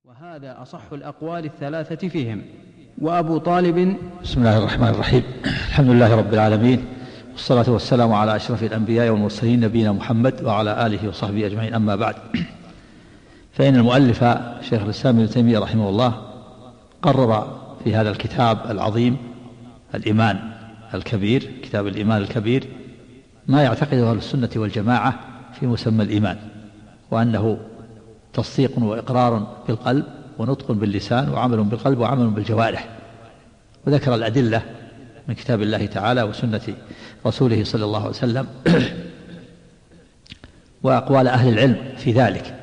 وهذا أصح الأقوال الثلاثة فيهم. وأبو طالب. بسم الله الرحمن الرحيم. الحمد لله رب العالمين، والصلاة والسلام على أشرف الأنبياء والمرسلين نبينا محمد وعلى آله وصحبه أجمعين، أما بعد. فإن المؤلف شيخ الإسلام ابن تيمية رحمه الله قرر في هذا الكتاب العظيم الإيمان الكبير، كتاب الإيمان الكبير، ما يعتقده أهل السنة والجماعة في مسمى الإيمان، وأنه تصديق وإقرار بالقلب ونطق باللسان وعمل بالقلب وعمل بالجوارح. وذكر الأدلة من كتاب الله تعالى وسنة رسوله صلى الله عليه وسلم وأقوال أهل العلم في ذلك،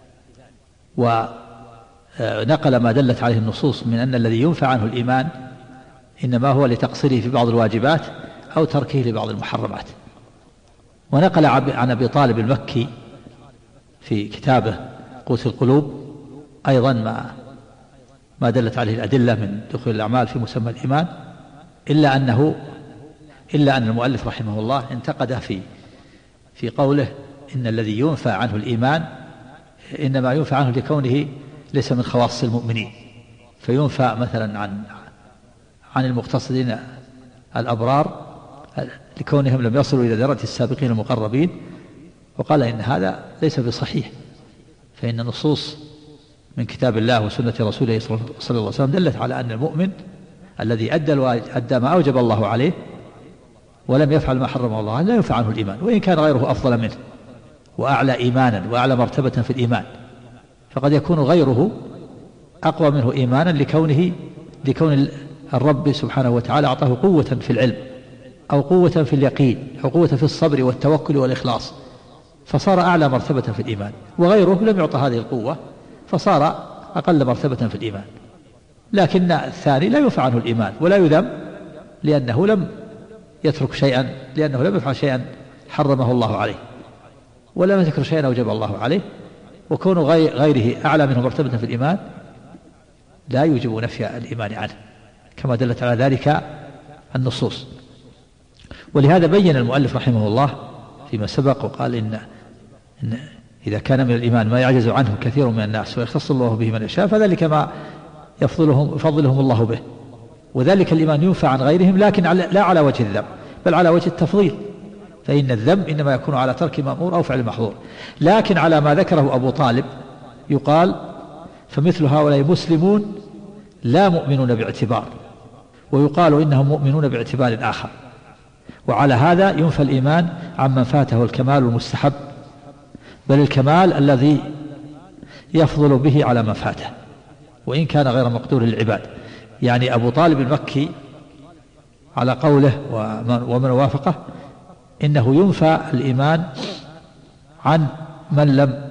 ونقل ما دلت عليه النصوص من أن الذي ينفى عنه الإيمان إنما هو لتقصيره في بعض الواجبات أو تركه لبعض المحرمات. ونقل عن أبي طالب المكي في كتابه قوت القلوب أيضا ما دلت عليه الأدلة من دخول الأعمال في مسمى الإيمان، إلا أن المؤلف رحمه الله انتقد في قوله إن الذي ينفى عنه الإيمان إنما ينفى عنه لكونه ليس من خواص المؤمنين، فينفى مثلا عن المقتصدين الأبرار لكونهم لم يصلوا إلى درجة السابقين المقربين. وقال إن هذا ليس بصحيح، فإن النصوص من كتاب الله وسنة رسوله صلى الله عليه وسلم دلت على أن المؤمن الذي أدى ما أوجب الله عليه ولم يفعل ما حرم الله عليه لا ينفع عنه الإيمان، وإن كان غيره أفضل منه وأعلى إيمانا وأعلى مرتبة في الإيمان، فقد يكون غيره أقوى منه إيمانا لكون الرب سبحانه وتعالى أعطاه قوة في العلم أو قوة في اليقين أو قوة في الصبر والتوكل والإخلاص، فصار أعلى مرتبة في الإيمان، وغيره لم يعطى هذه القوة فصار أقل مرتبة في الإيمان. لكن الثاني لا ينفع عنه الإيمان ولا يذم لأنه لم يترك شيئا، لأنه لم يفعل شيئا حرمه الله عليه ولم يذكر شيئا أوجب الله عليه، وكون غيره أعلى منه مرتبة في الإيمان لا يوجب نفي الإيمان عنه كما دلت على ذلك النصوص. ولهذا بين المؤلف رحمه الله فيما سبق وقال إن إذا كان من الإيمان ما يعجز عنه كثير من الناس ويختص الله به من يشاء فذلك ما يفضلهم الله به، وذلك الإيمان ينفع عن غيرهم لكن لا على وجه الذم بل على وجه التفضيل، فإن الذم إنما يكون على ترك مأمور أو فعل محظور. لكن على ما ذكره أبو طالب يقال فمثل هؤلاء مسلمون لا مؤمنون باعتبار، ويقال إنهم مؤمنون باعتبار آخر. وعلى هذا ينفى الإيمان عمن فاته الكمال المستحب، بل الكمال الذي يفضل به على ما فاته وإن كان غير مقدور للعباد. يعني أبو طالب المكي على قوله ومن وافقه إنه ينفى الإيمان عن من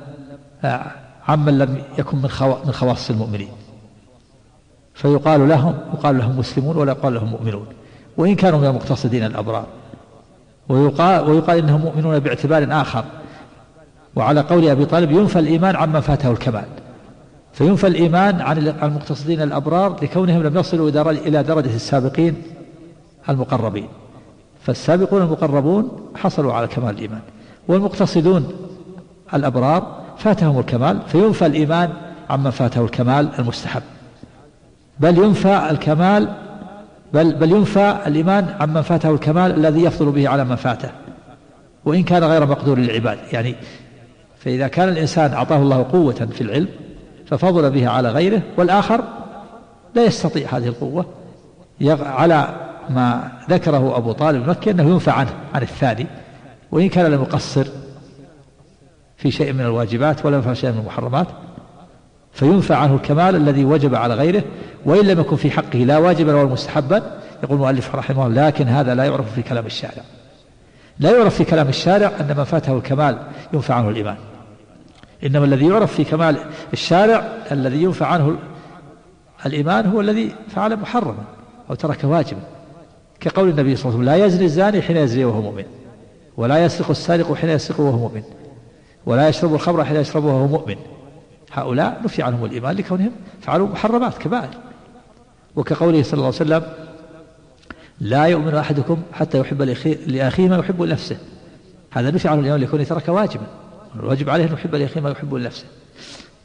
لم يكن من خواص المؤمنين، فيقال لهم مسلمون ولا يقال لهم مؤمنون وإن كانوا من المقتصدين الأبرار، ويقال إنهم مؤمنون باعتبار آخر. وعلى قول أبي طالب ينفى الإيمان عمن فاته الكمال، فينفى الإيمان عن المقتصدين الأبرار لكونهم لم يصلوا إلى درجة السابقين المقربين، فالسابقون المقربون حصلوا على كمال الإيمان، والمقتصدون الأبرار فاتهم الكمال، فينفى الإيمان عمن فاته الكمال المستحب، بل ينفى الإيمان عمن فاته الكمال الذي يفضل به على من فاته وإن كان غير مقدور للعباد. يعني فإذا كان الإنسان أعطاه الله قوة في العلم ففضل به على غيره والآخر لا يستطيع هذه القوة، على ما ذكره أبو طالب المكي أنه ينفع عن الثاني وإن كان لم يقصر في شيء من الواجبات ولا يفعل شيء من المحرمات، فينفع عنه الكمال الذي وجب على غيره وإن لم يكن في حقه لا واجبا ولا مستحبا. يقول المؤلف رحمه الله لكن هذا لا يعرف في كلام الشارع، لا يعرف في كلام الشارع أن من فاته الكمال ينفع عنه الإيمان، إنما الذي يعرف في كمال الشارع الذي ينفع عنه الإيمان هو الذي فعل محرما أو ترك واجبا، كقول النبي صلى الله عليه وسلم لا يزني الزاني حين يزني وهو مؤمن، ولا يسرق السارق حين يسرق وهو مؤمن، ولا يشرب الخمر حين يشربه وهو مؤمن. هؤلاء نفي عنهم الإيمان لكونهم فعلوا محرمات كبائر. وكقوله صلى الله عليه وسلم لا يؤمن أحدكم حتى يحب لأخيه ما يحب لنفسه، هذا نفي عنه الإيمان لكونه ترك واجبا، الواجب عليه أن يحب لأخيه ما يحب لنفسه.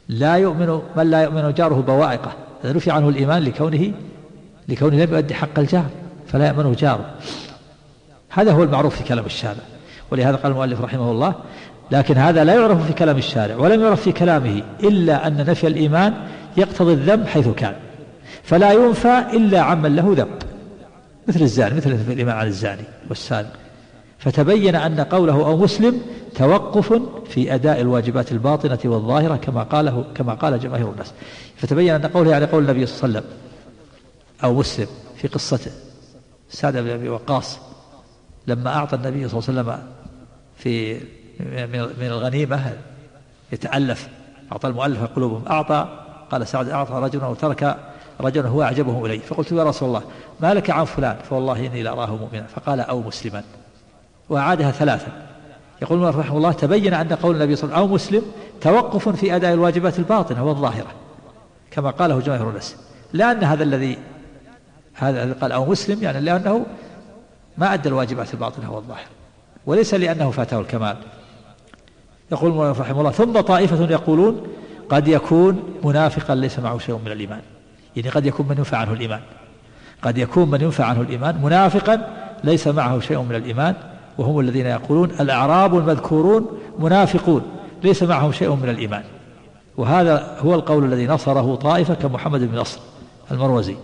لا يؤمن من لا يؤمن جاره بوائقه، إذا نفي عنه الإيمان لكونه لم يؤدي حق الجار فلا يأمنه جاره. هذا هو المعروف في كلام الشارع، ولهذا قال المؤلف رحمه الله: لكن هذا لا يعرف في كلام الشارع ولم يعرف في كلامه إلا أن نفي الإيمان يقتضي الذنب حيث كان، فلا ينفى إلا عمن له ذنب، مثل الزاني، مثل نفي الإيمان عن الزاني والسارق. فتبين أن قوله أو مسلم توقف في أداء الواجبات الباطنة والظاهرة كما قال جماهير الناس. فتبين أن قوله يعني قول النبي صلى الله عليه وسلم أو مسلم في قصة سعد بن أبي وقاص لما أعطى النبي صلى الله عليه وسلم في من الغنيمة يتألف، أعطى المؤلف قلوبهم، قال سعد أعطى رجلا وترك رجلا هو أعجبه إليه، فقلت يا رسول الله ما لك عن فلان؟ فوالله إني لأراه مؤمنا، فقال أو مسلما، وأعادها ثلاثا. يقول المؤلف رحمه الله: تبين أن قول النبي صلى الله عليه وسلم أو مسلم توقف في أداء الواجبات الباطنة والظاهرة كما قاله جماهير الناس، لأن هذا قال أو مسلم يعني لأنه ما أدى الواجبات الباطنة والظاهرة، وليس لأنه فاته الكمال. يقول المؤلف رحمه الله: ثم طائفة يقولون قد يكون منافقا ليس معه شيء من الإيمان، يعني قد يكون من ينفع عنه الإيمان، قد يكون من ينفع عنه الإيمان منافقا ليس معه شيء من الإيمان، وهم الذين يقولون الأعراب المذكورون منافقون ليس معهم شيء من الإيمان. وهذا هو القول الذي نصره طائفة كمحمد بن نصر المروزي.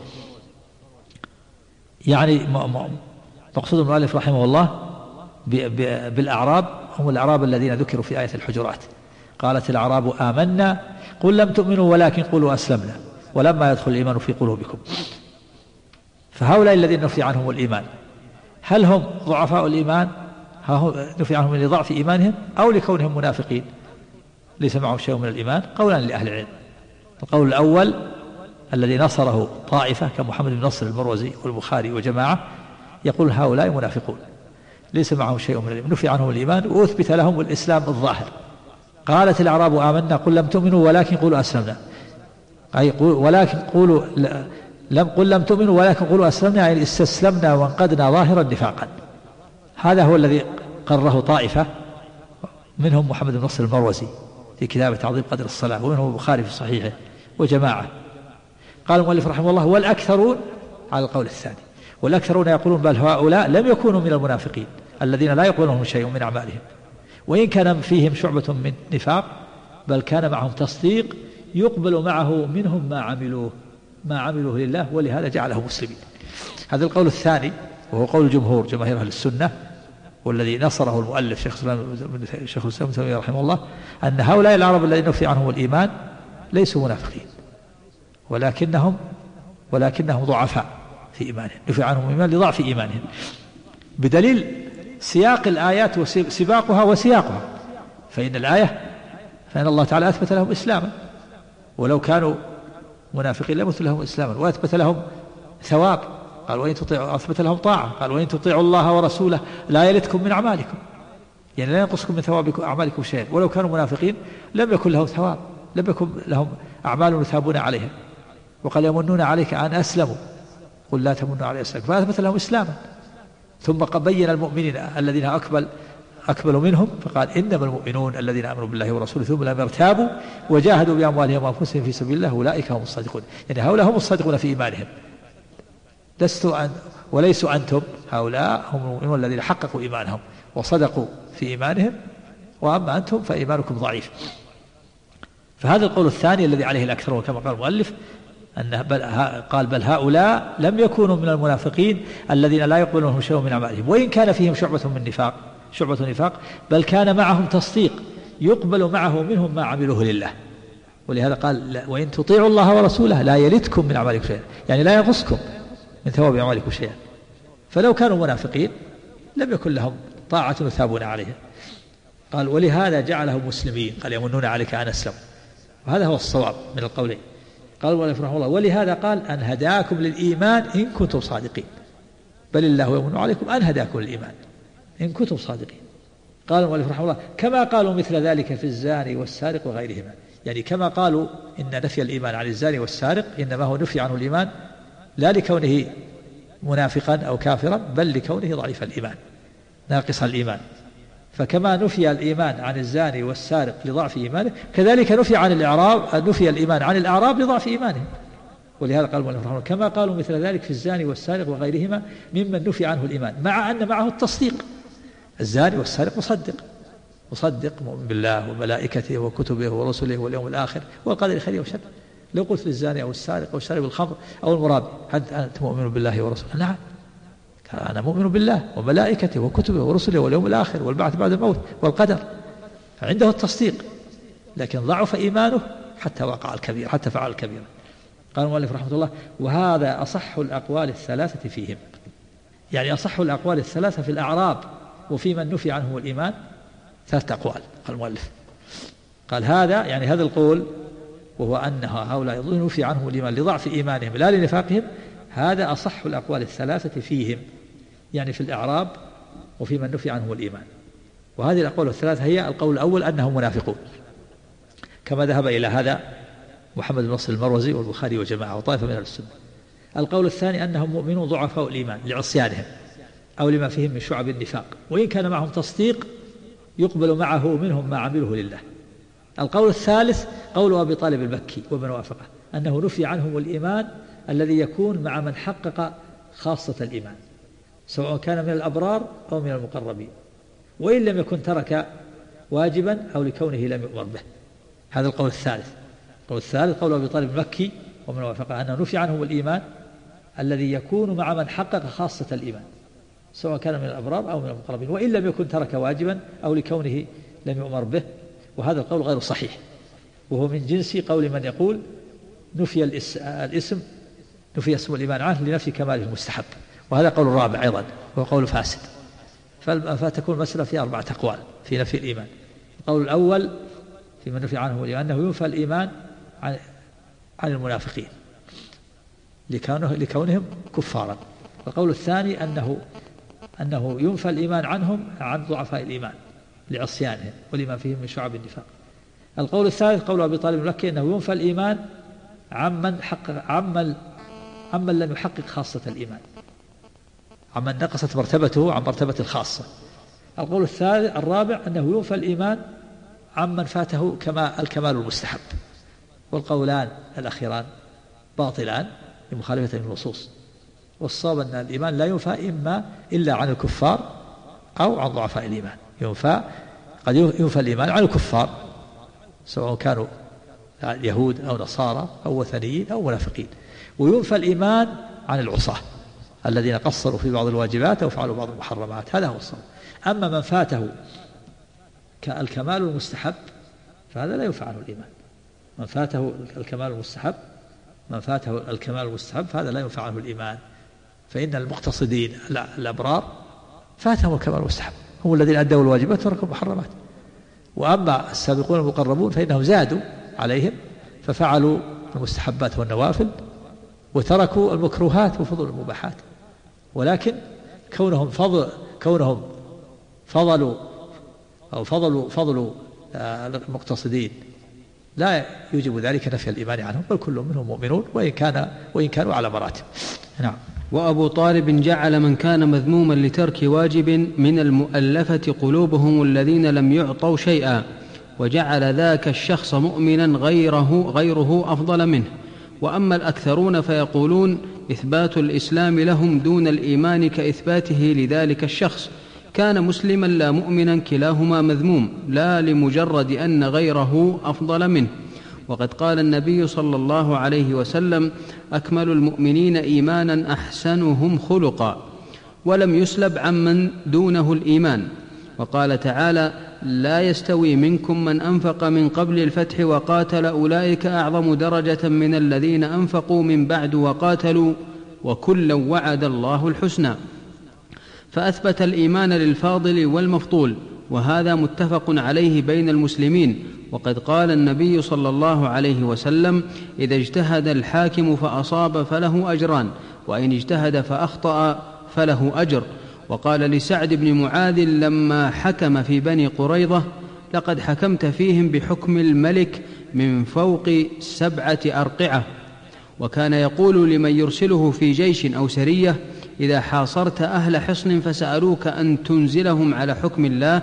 يعني مقصود المؤلف رحمه الله بالأعراب هم الأعراب الذين ذكروا في آية الحجرات: قالت الأعراب آمنا قل لم تؤمنوا ولكن قولوا أسلمنا ولما يدخل الإيمان في قلوبكم. فهؤلاء الذين نفي عنهم الإيمان هل هم ضعفاء الإيمان نفي عنهم لضعف إيمانهم أو لكونهم منافقين ليس معهم شيء من الإيمان؟ قولان لأهل العلم. القول الأول الذي نصره طائفة كمحمد بن نصر المروزي والبخاري وجماعة يقول هؤلاء منافقون ليس معهم شيء من الإيمان، نفي عنهم الإيمان وأثبت لهم الإسلام الظاهر. قالت الأعراب آمنا قل لم تؤمنوا ولكن قولوا أسلمنا، أي ولكن قولوا لم تؤمنوا ولكن قولوا أسلمنا، يعني استسلمنا وانقدنا ظاهرا نفاقا. هذا هو الذي قرره طائفة منهم محمد بن نصر المروزي في كتاب تعظيم قدر الصلاة، ومنهم البخاري في صحيحه وجماعة. قال المؤلف رحمه الله: والأكثرون على القول الثاني، والأكثرون يقولون بل هؤلاء لم يكونوا من المنافقين الذين لا يقبلهم شيء من أعمالهم، وإن كان فيهم شعبة من نفاق بل كان معهم تصديق يقبل معه منهم ما عملوه لله، ولهذا جعله مسلمين. هذا القول الثاني وهو قول جمهور جماهير أهل السنة، والذي نصره المؤلف شيخ الإسلام تيمية رحمه الله، أن هؤلاء العرب الذين نفي عنهم الإيمان ليسوا منافقين ولكنهم ضعفاء في إيمانهم، نفي عنهم الإيمان لضعف إيمانهم، بدليل سياق الآيات وسباقها وسياقها. فإن الله تعالى أثبت لهم إسلاما، ولو كانوا منافقين لم يثبت لهم إسلاما، وأثبت لهم ثواب، قال وإن تطيعوا، أثبت لهم طاعة، قال وإن تطيعوا الله ورسوله لا يلتكم من أعمالكم، يعني لا ينقصكم من ثوابكم أعمالكم شيئا. ولو كانوا منافقين لم يكن لهم ثواب، لم يكن لهم أعمال يثابون عليها. وقال يمنون عليك أن أسلموا قل لا تمنوا علي أسلموا، فأثبت لهم إسلاما. ثم بين المؤمنين الذين أكبل منهم فقال إنما المؤمنون الذين آمنوا بالله ورسوله ثم لم يرتابوا وجاهدوا بأموالهم وأنفسهم في سبيل الله أولئك هم الصادقون. يعني هؤلاء هم الصادقون في إيمانهم، وليسوا أنتم، هؤلاء هم المؤمنون الذين حققوا إيمانهم وصدقوا في إيمانهم، وأما أنتم فإيمانكم ضعيف. فهذا القول الثاني الذي عليه الأكثر، كما قال المؤلف قال بل هؤلاء لم يكونوا من المنافقين الذين لا يقبلونهم شيء من أعمالهم، وإن كان فيهم شعبة نفاق بل كان معهم تصديق يقبل معه منهم ما عملوه لله. ولهذا قال وإن تطيعوا الله ورسوله لا يلتكم من أعمالكم شيئا، يعني لا ينقصكم من ثواب أعمالكم شيئا. فلو كانوا منافقين لم يكن لهم طاعة يثابون عليها. قال ولهذا جعلهم مسلمين، قال يمنون عليك أن أسلموا، وهذا هو الصواب من القولين. قال المؤلف رحمه الله ولهذا قال أن هداكم للإيمان إن كنتم صادقين، بل الله يمن عليكم أن هداكم للإيمان إن كنتم صادقين. قال المؤلف رحمه الله كما قالوا مثل ذلك في الزاني والسارق وغيرهما، يعني كما قالوا إن نفي الإيمان عن الزاني والسارق إنما هو نفي عنه الإيمان لا لكونه منافقا أو كافرا، بل لكونه ضعيف الإيمان ناقص الإيمان. فكما نفي الإيمان عن الزاني والسارق لضعف إيمانه كذلك نفي الإيمان عن الأعراب لضعف إيمانهم. ولهذا قال المؤلف رحمه الله كما قالوا مثل ذلك في الزاني والسارق وغيرهما ممن نفي عنه الإيمان مع أن معه التصديق. الزاني والسارق مصدق مؤمن بالله وملائكته وكتبه ورسله واليوم الآخر والقدر خيره وشره. لو قلت للزاني أو السارق أو شارب الخمر أو المرابي أنت مؤمن بالله ورسوله؟ نعم، أنا مؤمن بالله وملائكته وكتبه ورسله واليوم الآخر والبعث بعد الموت والقدر، فعنده التصديق، لكن ضعف إيمانه حتى وقع الكبير، حتى فعل الكبير. قال المؤلف رحمه الله وهذا أصح الأقوال الثلاثة فيهم، يعني أصح الأقوال الثلاثة في الأعراب وفي من نفي عنه الإيمان 3 أقوال. قال المؤلف قال هذا يعني هذا القول وهو أن هؤلاء نفي عنهم الإيمان لضعف إيمانهم لا لنفاقهم، هذا أصح الأقوال الثلاثة فيهم، يعني في الأعراب وفي من نفي عنه الإيمان. وهذه الأقوال الثلاثة هي: القول الأول أنهم منافقون كما ذهب إلى هذا محمد بن نصر المروزي والبخاري وجماعة وطائفة من السنة. القول الثاني أنهم مؤمنون ضعفاء الإيمان لعصيانهم أو لما فيهم من شعب النفاق، وإن كان معهم تصديق يقبل معه منهم ما عمله لله. القول الثالث قول أبي طالب المكي ومن وافقه أنه نفي عنهم الإيمان الذي يكون مع من حقق خاصة الإيمان سواء كان من الأبرار أو من المقربين، وإن لم يكن ترك واجبا أو لكونه لم يؤمر به. هذا القول الثالث. القول الثالث قول أبي طالب المكي ومن وافقه أنه نفي عنهم الإيمان الذي يكون مع من حقق خاصة الإيمان سواء كان من الأبرار أو من المقربين، وإن لم يكن ترك واجبا أو لكونه لم يؤمر به. وهذا القول غير صحيح، وهو من جنس قول من يقول نفي اسم الإيمان عنه لنفي كماله المستحب، وهذا قول الرابع أيضا وهو قول فاسد. فتكون المسألة في 4 أقوال في نفي الإيمان. القول الأول في من نفي عنه الإيمان أنه ينفى الإيمان عن المنافقين لكونهم كفارا. القول الثاني أنه ينفى الإيمان عنهم عن ضعفاء الإيمان لعصيانهم ولما فيهم من شعب النفاق. القول الثالث قول أبي طالب المكي أنه ينفى الإيمان عمن لم يحقق خاصة الإيمان، عمن نقصت مرتبته عن مرتبة الخاصة. القول الرابع أنه ينفى الإيمان عمن فاته الكمال المستحب. والقولان الأخيران باطلان لمخالفة النصوص، والصواب أن الإيمان لا ينفى إلا عن الكفار أو عن ضعفاء الإيمان. قد ينفى الإيمان عن الكفار سواء كانوا يهود أو نصارى أو وثنيين أو منافقين، وينفى الإيمان عن العصاة الذين قصروا في بعض الواجبات أو فعلوا بعض المحرمات. هذا هو الصواب. أما من فاته الكمال المستحب فهذا لا ينفى عنه الإيمان. من فاته الكمال المستحب فهذا لا ينفع عنه الإيمان، فإن المقتصدين الأبرار فاتهم الكمال المستحب، هم الذين أدوا الواجبات وتركوا المحرمات. وأما السابقون المقربون فإنهم زادوا عليهم ففعلوا المستحبات والنوافل وتركوا المكروهات وفضلوا المباحات، ولكن كونهم فضلوا المقتصدين لا يوجب ذلك نفي الإيمان عنهم، بل كل منهم مؤمنون وإن كانوا على مراتب. نعم. وأبو طالب جعل من كان مذموما لترك واجب من المؤلفة قلوبهم الذين لم يعطوا شيئا، وجعل ذاك الشخص مؤمنا غيره أفضل منه. وأما الأكثرون فيقولون إثبات الإسلام لهم دون الإيمان كإثباته لذلك الشخص، كان مسلما لا مؤمنا كلاهما مذموم، لا لمجرد أن غيره أفضل منه. وقد قال النبي صلى الله عليه وسلم: أكمل المؤمنين إيمانا أحسنهم خلقا، ولم يسلب عمن دونه الإيمان. وقال تعالى: لا يستوي منكم من أنفق من قبل الفتح وقاتل أولئك أعظم درجة من الذين أنفقوا من بعد وقاتلوا وكلا وعد الله الحسنى. فأثبت الإيمان للفاضل والمفضول، وهذا متفق عليه بين المسلمين. وقد قال النبي صلى الله عليه وسلم: إذا اجتهد الحاكم فأصاب فله أجران، وإن اجتهد فأخطأ فله أجر. وقال لسعد بن معاذ لما حكم في بني قريظة: لقد حكمت فيهم بحكم الملك من فوق 7 أرقعة. وكان يقول لمن يرسله في جيش أو سرية: إذا حاصرت أهل حصن فسألوك أن تنزلهم على حكم الله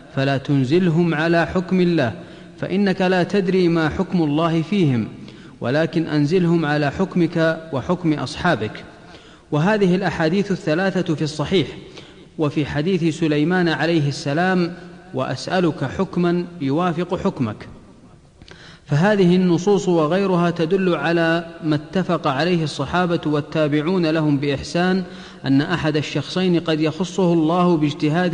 فلا تنزلهم على حكم الله، فإنك لا تدري ما حكم الله فيهم، ولكن أنزلهم على حكمك وحكم أصحابك. وهذه الأحاديث الثلاثة في الصحيح. وفي حديث سليمان عليه السلام: وأسألك حكما يوافق حكمك. فهذه النصوص وغيرها تدل على ما اتفق عليه الصحابة والتابعون لهم بإحسان، أن أحد الشخصين قد يخصه الله باجتهاد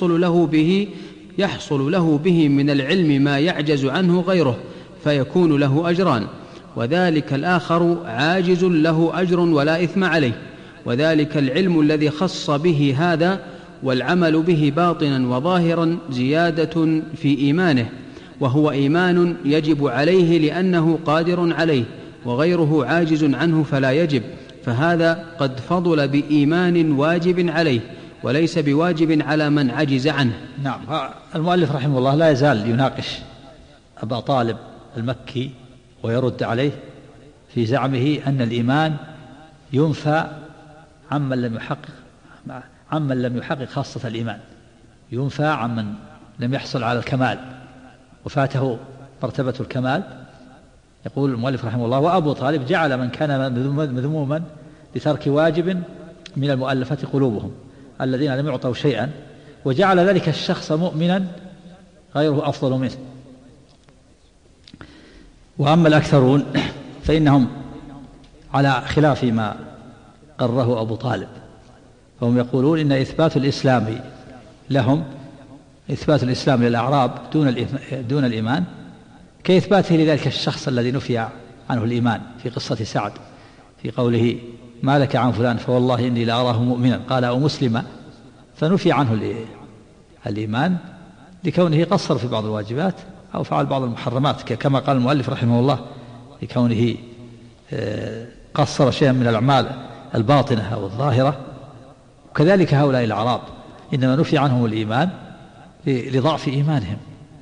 يحصل له به من العلم ما يعجز عنه غيره، فيكون له أجران، وذلك الآخر عاجز له أجر ولا إثم عليه. وذلك العلم الذي خص به هذا والعمل به باطنا وظاهرا زيادة في إيمانه، وهو إيمان يجب عليه لأنه قادر عليه، وغيره عاجز عنه فلا يجب، فهذا قد فضل بإيمان واجب عليه وليس بواجب على من عجز عنه. نعم. المؤلف رحمه الله لا يزال يناقش أبا طالب المكي ويرد عليه في زعمه أن الإيمان ينفى عمن لم يحقق خاصة الإيمان، ينفى عمن لم يحصل على الكمال وفاته مرتبة الكمال. يقول المؤلف رحمه الله: وأبو طالب جعل من كان مذموما لترك واجب من المؤلفة قلوبهم الذين لم يعطوا شيئا، وجعل ذلك الشخص مؤمنا غيره أفضل منه. وأما الأكثرون فإنهم على خلاف ما قرره أبو طالب، فهم يقولون إن إثبات الإسلام لهم، إثبات الإسلام للأعراب دون الإيمان كإثباته لذلك الشخص الذي نفي عنه الإيمان في قصة سعد في قوله: ما لك عن فلان فوالله إني لأراه مؤمنا قال أو مسلما، فنفي عنه الإيمان لكونه قصر في بعض الواجبات أو فعل بعض المحرمات، كما قال المؤلف رحمه الله لكونه قصر شيئا من الأعمال الباطنة أو الظاهرة. وكذلك هؤلاء الأعراب إنما نفي عنهم الإيمان لضعف إيمانهم،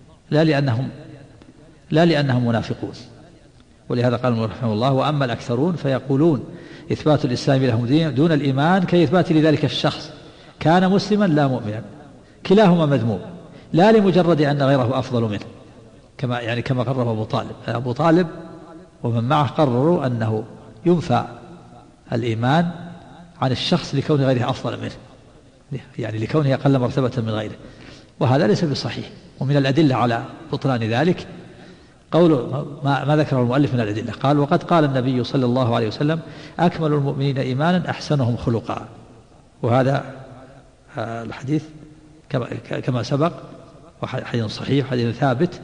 لا لأنهم منافقون. ولهذا قال المؤلف رحمه الله: وأما الأكثرون فيقولون إثبات الإسلام لهم دون الإيمان كإثبات لذلك الشخص كان مسلما لا مؤمنا، كلاهما مذموم، لا لمجرد أن غيره أفضل منه، كما قرر أبو طالب ومن معه قرروا أنه ينفى الإيمان عن الشخص لكون غيره أفضل منه، يعني لكونه أقل مرتبة من غيره، وهذا ليس بصحيح. ومن الأدلة على بطلان ذلك قول ما ذكره المؤلف من الأدلة، قال: وقد قال النبي صلى الله عليه وسلم: أكمل المؤمنين إيمانا أحسنهم خلقا. وهذا الحديث كما سبق حديث صحيح، حديث ثابت،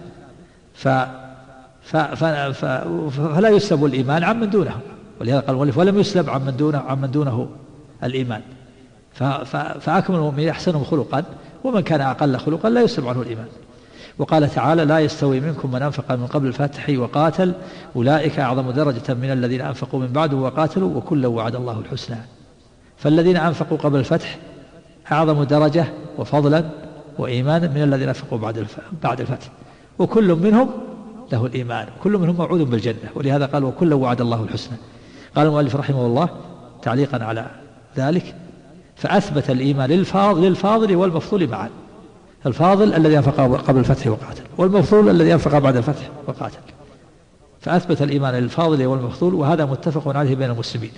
فلا يسلب الإيمان عمن دونه، ولهذا قال المؤلف: ولم يسلب عمن دونه الإيمان، فأكمل المؤمنين أحسنهم خلقا، ومن كان أقل خلقا لا يسلب عنه الإيمان. وقال تعالى: لا يستوي منكم من أنفق من قبل الفتح وقاتل أولئك أعظم درجة من الذين أنفقوا من بعد وقاتلوا وكلا وعد الله الحسنى. فالذين أنفقوا قبل الفتح أعظم درجة وفضلا وإيمانا من الذين أنفقوا بعد الفتح، وكل منهم له الإيمان، وكل منهم موعود بالجنة، ولهذا قال: وكلا وعد الله الحسنى. قال المؤلف رحمه الله تعليقا على ذلك: فأثبت الإيمان للفاضل والمفضول معا، الفاضل الذي أنفق قبل الفتح وقاتل، والمفضول الذي أنفق بعد الفتح وقاتل، فأثبت الإيمان للفاضل والمفضول، وهذا متفق عليه بين المسلمين.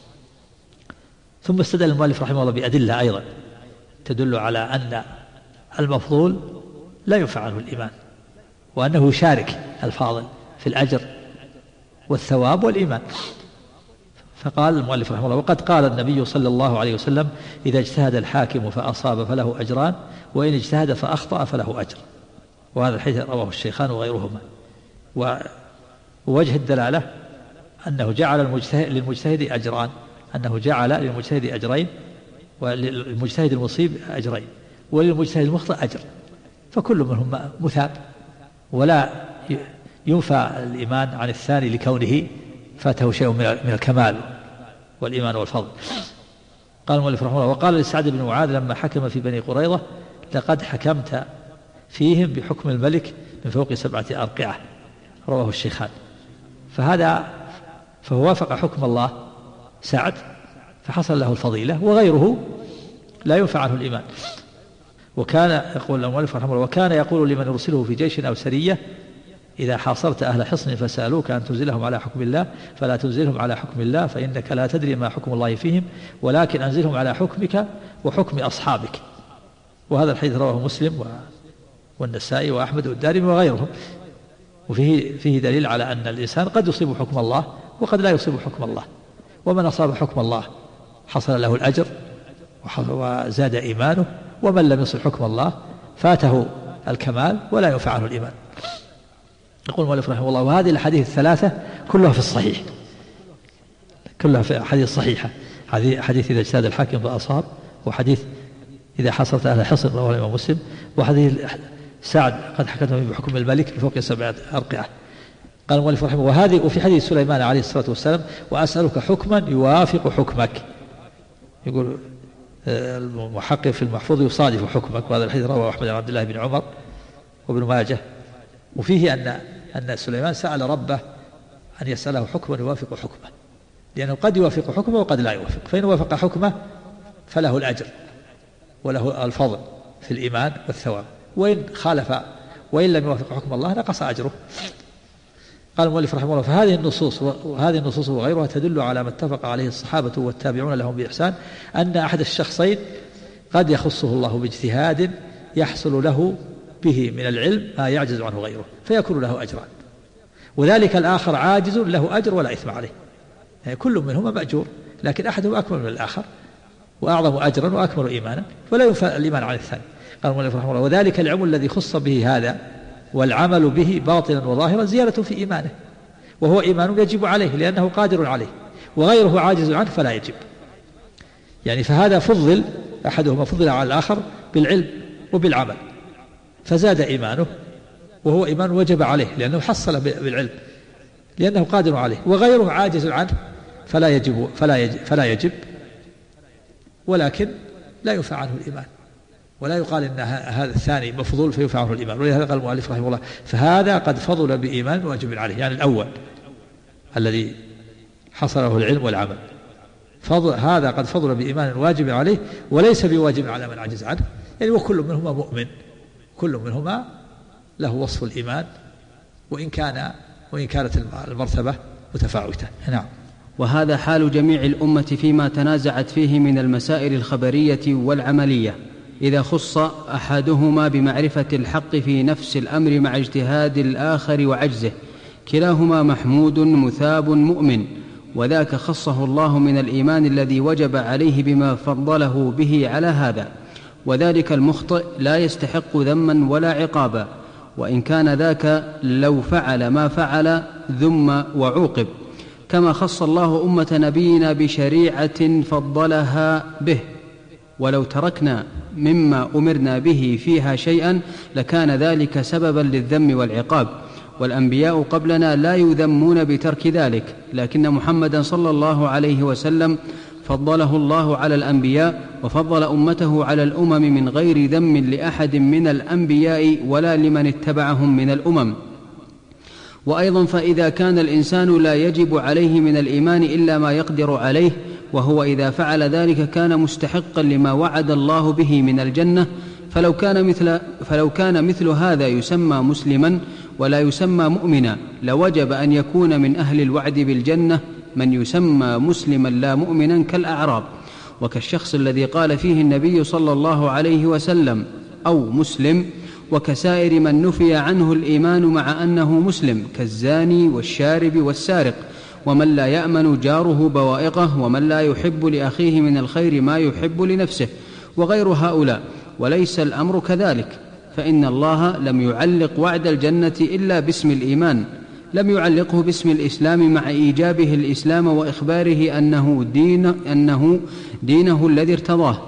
ثم استدل المؤلف رحمه الله بأدلة أيضا تدل على أن المفضول لا ينفع عنه الإيمان، وأنه يشارك الفاضل في الأجر والثواب والإيمان. فقال المؤلف رحمه الله: وقد قال النبي صلى الله عليه وسلم: إذا اجتهد الحاكم فأصاب فله أجران، وإن اجتهد فأخطأ فله أجر. وهذا الحديث رواه الشيخان وغيرهما. ووجه الدلالة أنه جعل للمجتهد أجران، أنه جعل للمجتهد أجرين، وللمجتهد المصيب أجرين، وللمجتهد المخطئ أجر، فكل منهم مثاب، ولا ينفى الإيمان عن الثاني لكونه فاته شيء من الكمال والإيمان والفضل. قال المؤلف رحمه الله: وقال لسعد بن معاذ لما حكم في بني قريظة: لقد حكمت فيهم بحكم الملك من فوق 7 أرقعة. رواه الشيخان. فهو وافق حكم الله سعد فحصل له الفضيلة، وغيره لا ينفع عنه الإيمان. وكان يقول المؤلف رحمه الله وكان يقول لمن يرسله في جيش أو سرية إذا حاصرت أهل حصن فسألوك أن تنزلهم على حكم الله فلا تنزلهم على حكم الله فإنك لا تدري ما حكم الله فيهم ولكن أنزلهم على حكمك وحكم أصحابك. وهذا الحديث رواه مسلم والنسائي وأحمد والدارمي وغيرهم. وفيه دليل على أن الإنسان قد يصيب حكم الله وقد لا يصيب حكم الله، ومن أصاب حكم الله حصل له الأجر وزاد إيمانه، ومن لم يصب حكم الله فاته الكمال ولا ينفع عنه الإيمان. يقول المؤلف رحمه الله وهذه الحديث الثلاثة كلها في الصحيح، كلها في حديث صحيحة. حديث إذا اجتهد الحاكم فأصاب، وحديث إذا حصلت أهل حصن رواه الإمام مسلم، وحديث سعد قد حكمه بحكم الملك بفوق 7 أرقعة. قال المؤلف رحمه وهذه وفي حديث سليمان عليه الصلاة والسلام وأسألك حكما يوافق حكمك. يقول المحقق في المحفوظ يصادف حكمك، وهذا الحديث رواه أحمد عن عبد الله بن عمر وابن ماجه. وفيه أن سليمان سأل ربه أن يسأله حكما يوافق حكمه، لأنه قد يوافق حكمه وقد لا يوافق، فإن وافق حكمه فله الأجر وله الفضل في الإيمان والثواب، وإن خالف وإن لم يوافق حكم الله نقص أجره. قال المؤلف رحمه الله فهذه النصوص وغيرها تدل على ما اتفق عليه الصحابة والتابعون لهم بإحسان أن أحد الشخصين قد يخصه الله باجتهاد يحصل له به من العلم ما يعجز عنه غيره فيكون له أجران، وذلك الآخر عاجز له أجر ولا إثم عليه، يعني كل منهما مأجور، لكن أحدهم أكمل من الآخر وأعظم أجرا وأكمل إيمانا ولا ينفى الإيمان عن الثاني. قال المؤلف رحمه الله وذلك العلم الذي خص به هذا والعمل به باطنا وظاهرا زيادة في إيمانه، وهو إيمان يجب عليه لأنه قادر عليه، وغيره عاجز عنه فلا يجب. يعني فهذا فضل أحدهما فضل على الآخر بالعلم وبالعمل فزاد إيمانه، وهو إيمان وجب عليه لأنه حصل بالعلم لأنه قادر عليه، وغيره عاجز عنه فلا يجب ولكن لا ينفع عنه الإيمان، ولا يقال إن هذا الثاني مفضول فينفع عنه الإيمان. ولهذا قال المؤلف رحمه الله فهذا قد فضل بإيمان واجب عليه، يعني الأول الذي حصل له العلم والعمل هذا قد فضل بإيمان واجب عليه وليس بواجب على من عجز عنه، يعني وكل منهما مؤمن، كل منهما له وصف الإيمان وإن كانت المرتبة متفاوتة. نعم. وهذا حال جميع الأمة فيما تنازعت فيه من المسائل الخبرية والعملية، إذا خص أحدهما بمعرفة الحق في نفس الأمر مع اجتهاد الآخر وعجزه، كلاهما محمود مثاب مؤمن، وذاك خصه الله من الإيمان الذي وجب عليه بما فضله به على هذا، وذلك المخطئ لا يستحق ذما ولا عقابا، وإن كان ذاك لو فعل ما فعل ذم وعوقب، كما خص الله أمة نبينا بشريعة فضلها به، ولو تركنا مما أمرنا به فيها شيئا لكان ذلك سببا للذم والعقاب، والأنبياء قبلنا لا يذمون بترك ذلك، لكن محمدا صلى الله عليه وسلم فضله الله على الأنبياء وفضل أمته على الأمم من غير ذم لأحد من الأنبياء ولا لمن اتبعهم من الأمم. وأيضا فإذا كان الإنسان لا يجب عليه من الإيمان إلا ما يقدر عليه، وهو إذا فعل ذلك كان مستحقا لما وعد الله به من الجنة، فلو كان مثل هذا يسمى مسلما ولا يسمى مؤمنا لوجب أن يكون من أهل الوعد بالجنة من يسمى مسلما لا مؤمنا كالأعراب، وكالشخص الذي قال فيه النبي صلى الله عليه وسلم أو مسلم، وكسائر من نفي عنه الإيمان مع أنه مسلم كالزاني والشارب والسارق، ومن لا يأمن جاره بوائقه، ومن لا يحب لأخيه من الخير ما يحب لنفسه، وغير هؤلاء. وليس الأمر كذلك، فإن الله لم يعلق وعد الجنة إلا باسم الإيمان، لم يعلقه باسم الإسلام مع إيجابه الإسلام وإخباره أنه دينه الذي ارتضاه،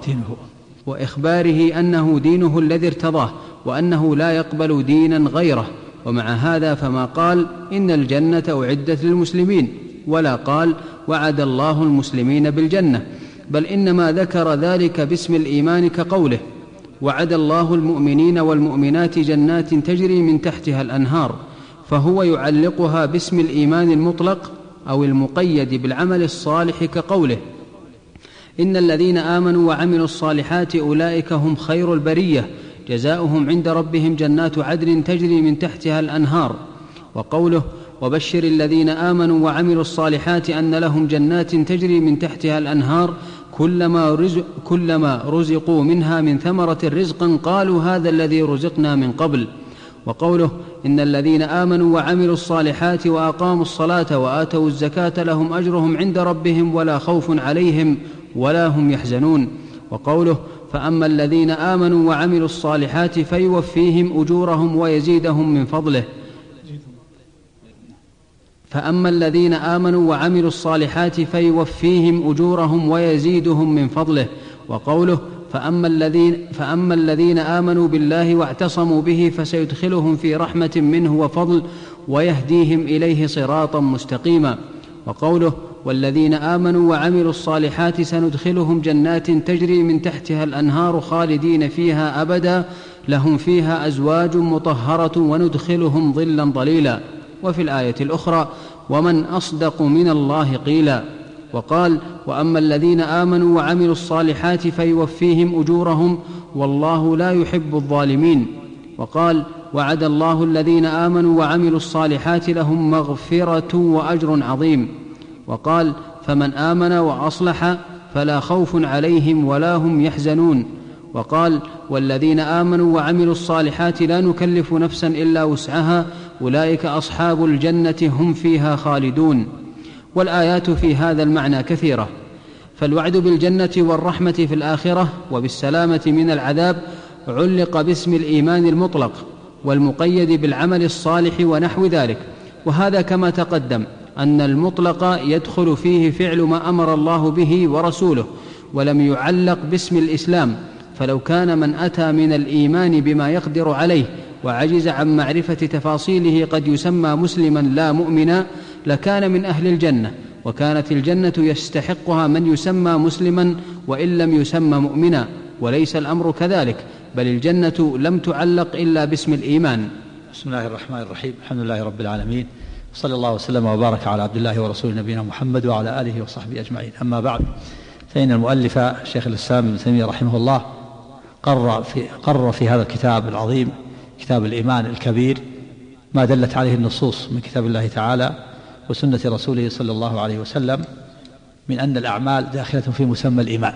وإخباره أنه دينه الذي ارتضاه وأنه لا يقبل دينا غيره. ومع هذا فما قال إن الجنة أعدت للمسلمين، ولا قال وعد الله المسلمين بالجنة، بل إنما ذكر ذلك باسم الإيمان كقوله وعد الله المؤمنين والمؤمنات جنات تجري من تحتها الأنهار، فهو يعلقها باسم الإيمان المطلق أو المقيد بالعمل الصالح كقوله إن الذين آمنوا وعملوا الصالحات أولئك هم خير البرية جزاؤهم عند ربهم جنات عدن تجري من تحتها الأنهار. وقوله وبشر الذين آمنوا وعملوا الصالحات أن لهم جنات تجري من تحتها الأنهار كلما رزقوا منها من ثمرة رزقا قالوا هذا الذي رزقنا من قبل. وقوله إن الذين آمنوا وعملوا الصالحات وأقاموا الصلاة وآتوا الزكاة لهم أجرهم عند ربهم ولا خوف عليهم ولا هم يحزنون. وقوله فأما الذين آمنوا وعملوا الصالحات فيوفيهم أجورهم ويزيدهم من فضله. فأما الذين آمنوا وعملوا الصالحات فيوفيهم أجورهم ويزيدهم من فضله. وقوله فأما الذين آمنوا بالله واعتصموا به فسيدخلهم في رحمة منه وفضل ويهديهم إليه صراطا مستقيما. وقوله والذين آمنوا وعملوا الصالحات سندخلهم جنات تجري من تحتها الأنهار خالدين فيها أبدا لهم فيها أزواج مطهرة وندخلهم ظلا ظليلا. وفي الآية الأخرى ومن أصدق من الله قيلا. وقال وأما الذين آمنوا وعملوا الصالحات فيوفيهم أجورهم والله لا يحب الظالمين. وقال وعد الله الذين آمنوا وعملوا الصالحات لهم مغفرة وأجر عظيم. وقال فمن آمن وأصلح فلا خوف عليهم ولا هم يحزنون. وقال والذين آمنوا وعملوا الصالحات لا نكلف نفسا إلا وسعها أولئك أصحاب الجنة هم فيها خالدون. والآيات في هذا المعنى كثيرة، فالوعد بالجنة والرحمة في الآخرة وبالسلامة من العذاب علق باسم الإيمان المطلق والمقيد بالعمل الصالح ونحو ذلك. وهذا كما تقدم أن المطلق يدخل فيه فعل ما أمر الله به ورسوله ولم يعلق باسم الإسلام، فلو كان من أتى من الإيمان بما يقدر عليه وعجز عن معرفة تفاصيله قد يسمى مسلما لا مؤمنا لكان من أهل الجنة، وكانت الجنة يستحقها من يسمى مسلما وإن لم يسمى مؤمنا، وليس الأمر كذلك، بل الجنة لم تعلق إلا باسم الإيمان. بسم الله الرحمن الرحيم. الحمد لله رب العالمين، صلى الله وسلم وبارك على عبد الله ورسوله نبينا محمد وعلى آله وصحبه أجمعين. أما بعد، فإن المؤلف شيخ الإسلام ابن تيمية رحمه الله قرر في هذا الكتاب العظيم كتاب الإيمان الكبير ما دلت عليه النصوص من كتاب الله تعالى وسنة رسوله صلى الله عليه وسلم من أن الأعمال داخلة في مسمى الإيمان،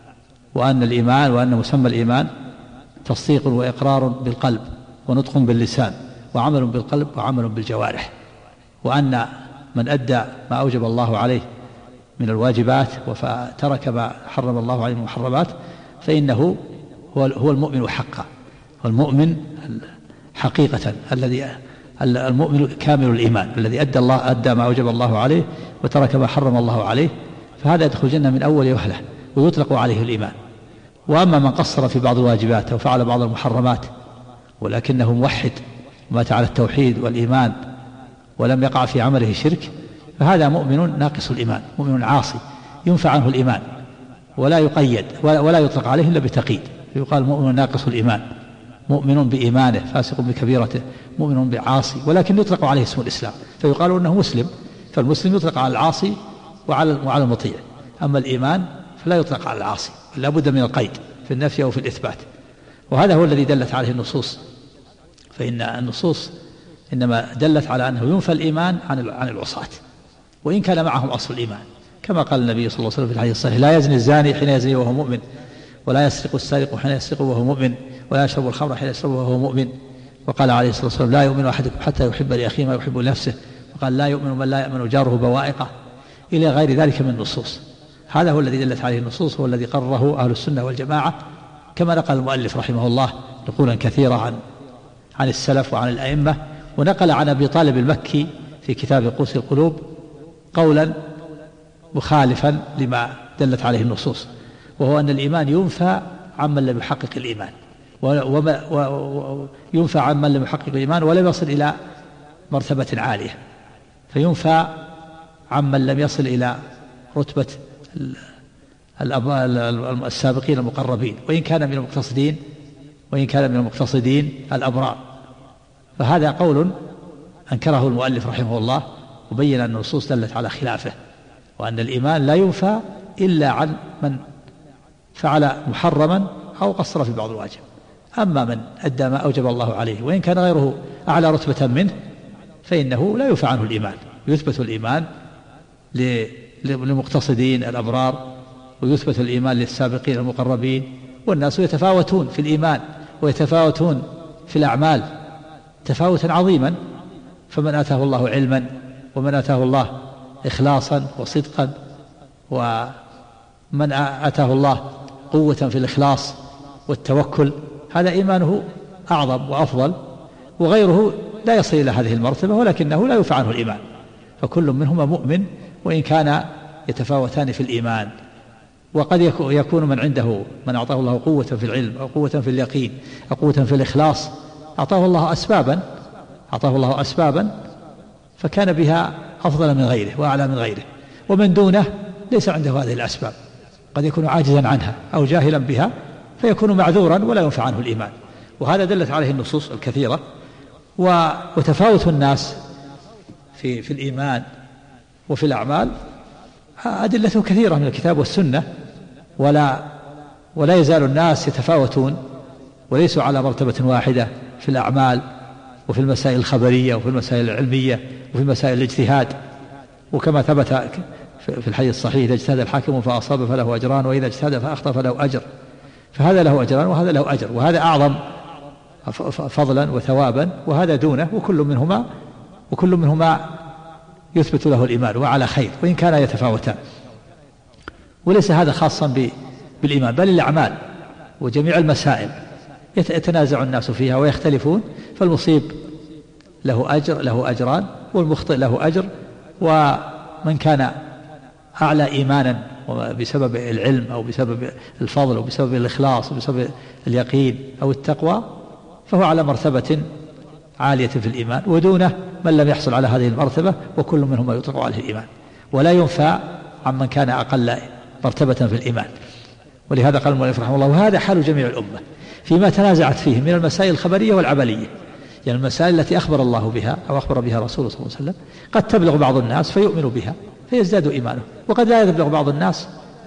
وأن مسمى الإيمان تصديق وإقرار بالقلب ونطق باللسان وعمل بالقلب وعمل بالجوارح، وأن من أدى ما أوجب الله عليه من الواجبات وترك ما حرم الله عليه من المحرمات فإنه هو المؤمن حقا، والمؤمن حقيقة المؤمن كامل الإيمان الذي أدى ما أوجب الله عليه وترك ما حرم الله عليه، فهذا يدخل الجنة من أول وهلة ويطلق عليه الإيمان. وأما من قصر في بعض الواجبات وفعل بعض المحرمات ولكنه موحد ومات على التوحيد والإيمان ولم يقع في عمله شرك فهذا مؤمن ناقص الإيمان، مؤمن عاصي ينفع عنه الإيمان ولا يقيد ولا يطلق عليه إلا بتقييد، يقال مؤمن ناقص الإيمان، مؤمن بإيمانه فاسق بكبيرته، مؤمن بعاصي، ولكن يطلق عليه اسم الإسلام فيقال أنه مسلم، فالمسلم يطلق على العاصي وعلى المطيع، أما الإيمان فلا يطلق على العاصي، لا بد من القيد في النفي أو في الإثبات. وهذا هو الذي دلت عليه النصوص، فإن النصوص إنما دلت على أنه ينفى الإيمان عن العصاة وإن كان معهم أصل الإيمان، كما قال النبي صلى الله عليه وسلم في الحديث الصحيح لا يزني الزاني حين يزني وهو مؤمن، ولا يسرق السارق حين يسرق وهو مؤمن، ولا يشرب الخمر حين يشرب وهو مؤمن. وقال عليه الصلاة والسلام لا يؤمن أحدكم حتى يحب لأخيه ما يحب لنفسه، وقال لا يؤمن من لا يأمن جاره بوائقه، إلى غير ذلك من النصوص. هذا هو الذي دلت عليه النصوص، هو الذي قرره أهل السنة والجماعة، كما نقل المؤلف رحمه الله نقولا كثيرة عن السلف وعن الأئمة، ونقل عن أبي طالب المكي في كتاب قوس القلوب قولا مخالفا لما دلت عليه النصوص، وهو أن الإيمان ينفى عمن لم يحقق الإيمان، ينفى عمن لم يحقق الإيمان ولم يصل إلى مرتبة عالية، فينفى عمن لم يصل إلى رتبة السابقين المقربين وإن كان من المقتصدين الأبرار. فهذا قول أنكره المؤلف رحمه الله، وبين أن النصوص دلت على خلافه، وأن الإيمان لا ينفى إلا عن من فعل محرما أو قصر في بعض الواجب. أما من أدى ما أوجب الله عليه وإن كان غيره أعلى رتبة منه فإنه لا ينفع عنه الإيمان. يثبت الإيمان للمقتصدين الأبرار، ويثبت الإيمان للسابقين المقربين، والناس يتفاوتون في الإيمان ويتفاوتون في الأعمال تفاوتا عظيما. فمن آتاه الله علما ومن آتاه الله إخلاصا وصدقا، ومن آتاه الله قوة في الإخلاص والتوكل، هذا إيمانه أعظم وأفضل، وغيره لا يصل إلى هذه المرتبة ولكنه لا ينفع عنه الإيمان. فكل منهما مؤمن وإن كان يتفاوتان في الإيمان. وقد يكون من عنده من أعطاه الله قوة في العلم أو قوة في اليقين أو قوة في الإخلاص، أعطاه الله أسبابا فكان بها أفضل من غيره وأعلى من غيره. ومن دونه ليس عنده هذه الأسباب، قد يكون عاجزا عنها أو جاهلا بها فيكون معذورا ولا ينفع عنه الإيمان. وهذا دلت عليه النصوص الكثيرة. وتفاوت الناس في الإيمان وفي الأعمال أدلته كثيرة من الكتاب والسنة، ولا يزال الناس يتفاوتون وليسوا على مرتبة واحدة في الأعمال وفي المسائل الخبرية وفي المسائل العلمية وفي مسائل الاجتهاد. وكما ثبت في الحديث الصحيح: إذا اجتهد الحاكم فأصاب فله أجران، وإذا اجتهد فأخطأ فله أجر. فهذا له أجران وهذا له أجر، وهذا أعظم فضلا وثوابا وهذا دونه، وكل منهما يثبت له الإيمان وعلى خير وإن كان يتفاوتان. وليس هذا خاصا بالإيمان، بل الأعمال وجميع المسائل يتنازع الناس فيها ويختلفون، فالمصيب له أجران والمخطئ له أجر. ومن كان أعلى إيمانا بسبب العلم أو بسبب الفضل أو بسبب الإخلاص أو بسبب اليقين أو التقوى فهو على مرتبة عالية في الإيمان، ودونه من لم يحصل على هذه المرتبة، وكل منهما يطلق عليه الإيمان ولا ينفع عمن كان أقل مرتبة في الإيمان. ولهذا قال المؤلف رحمه الله: وهذا حال جميع الأمة فيما تنازعت فيه من المسائل الخبرية والعملية. يعني المسائل التي أخبر الله بها أو أخبر بها رسوله صلى الله عليه وسلم قد تبلغ بعض الناس فيؤمن بها فيزداد إيمانه، وقد لا يبلغ بعض الناس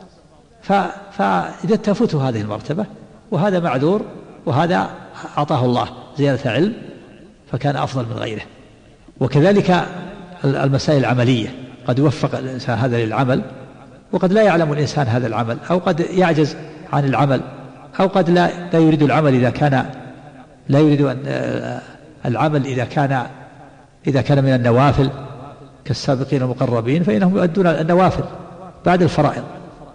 فإذا تفوته هذه المرتبة، وهذا معذور، وهذا أعطاه الله زيادة علم فكان أفضل من غيره. وكذلك المسائل العملية قد يوفق الإنسان هذا للعمل وقد لا يعلم الإنسان هذا العمل، أو قد يعجز عن العمل، أو قد لا يريد العمل العمل إذا كان من النوافل كالسابقين المقربين فإنهم يؤدون النوافل بعد الفرائض،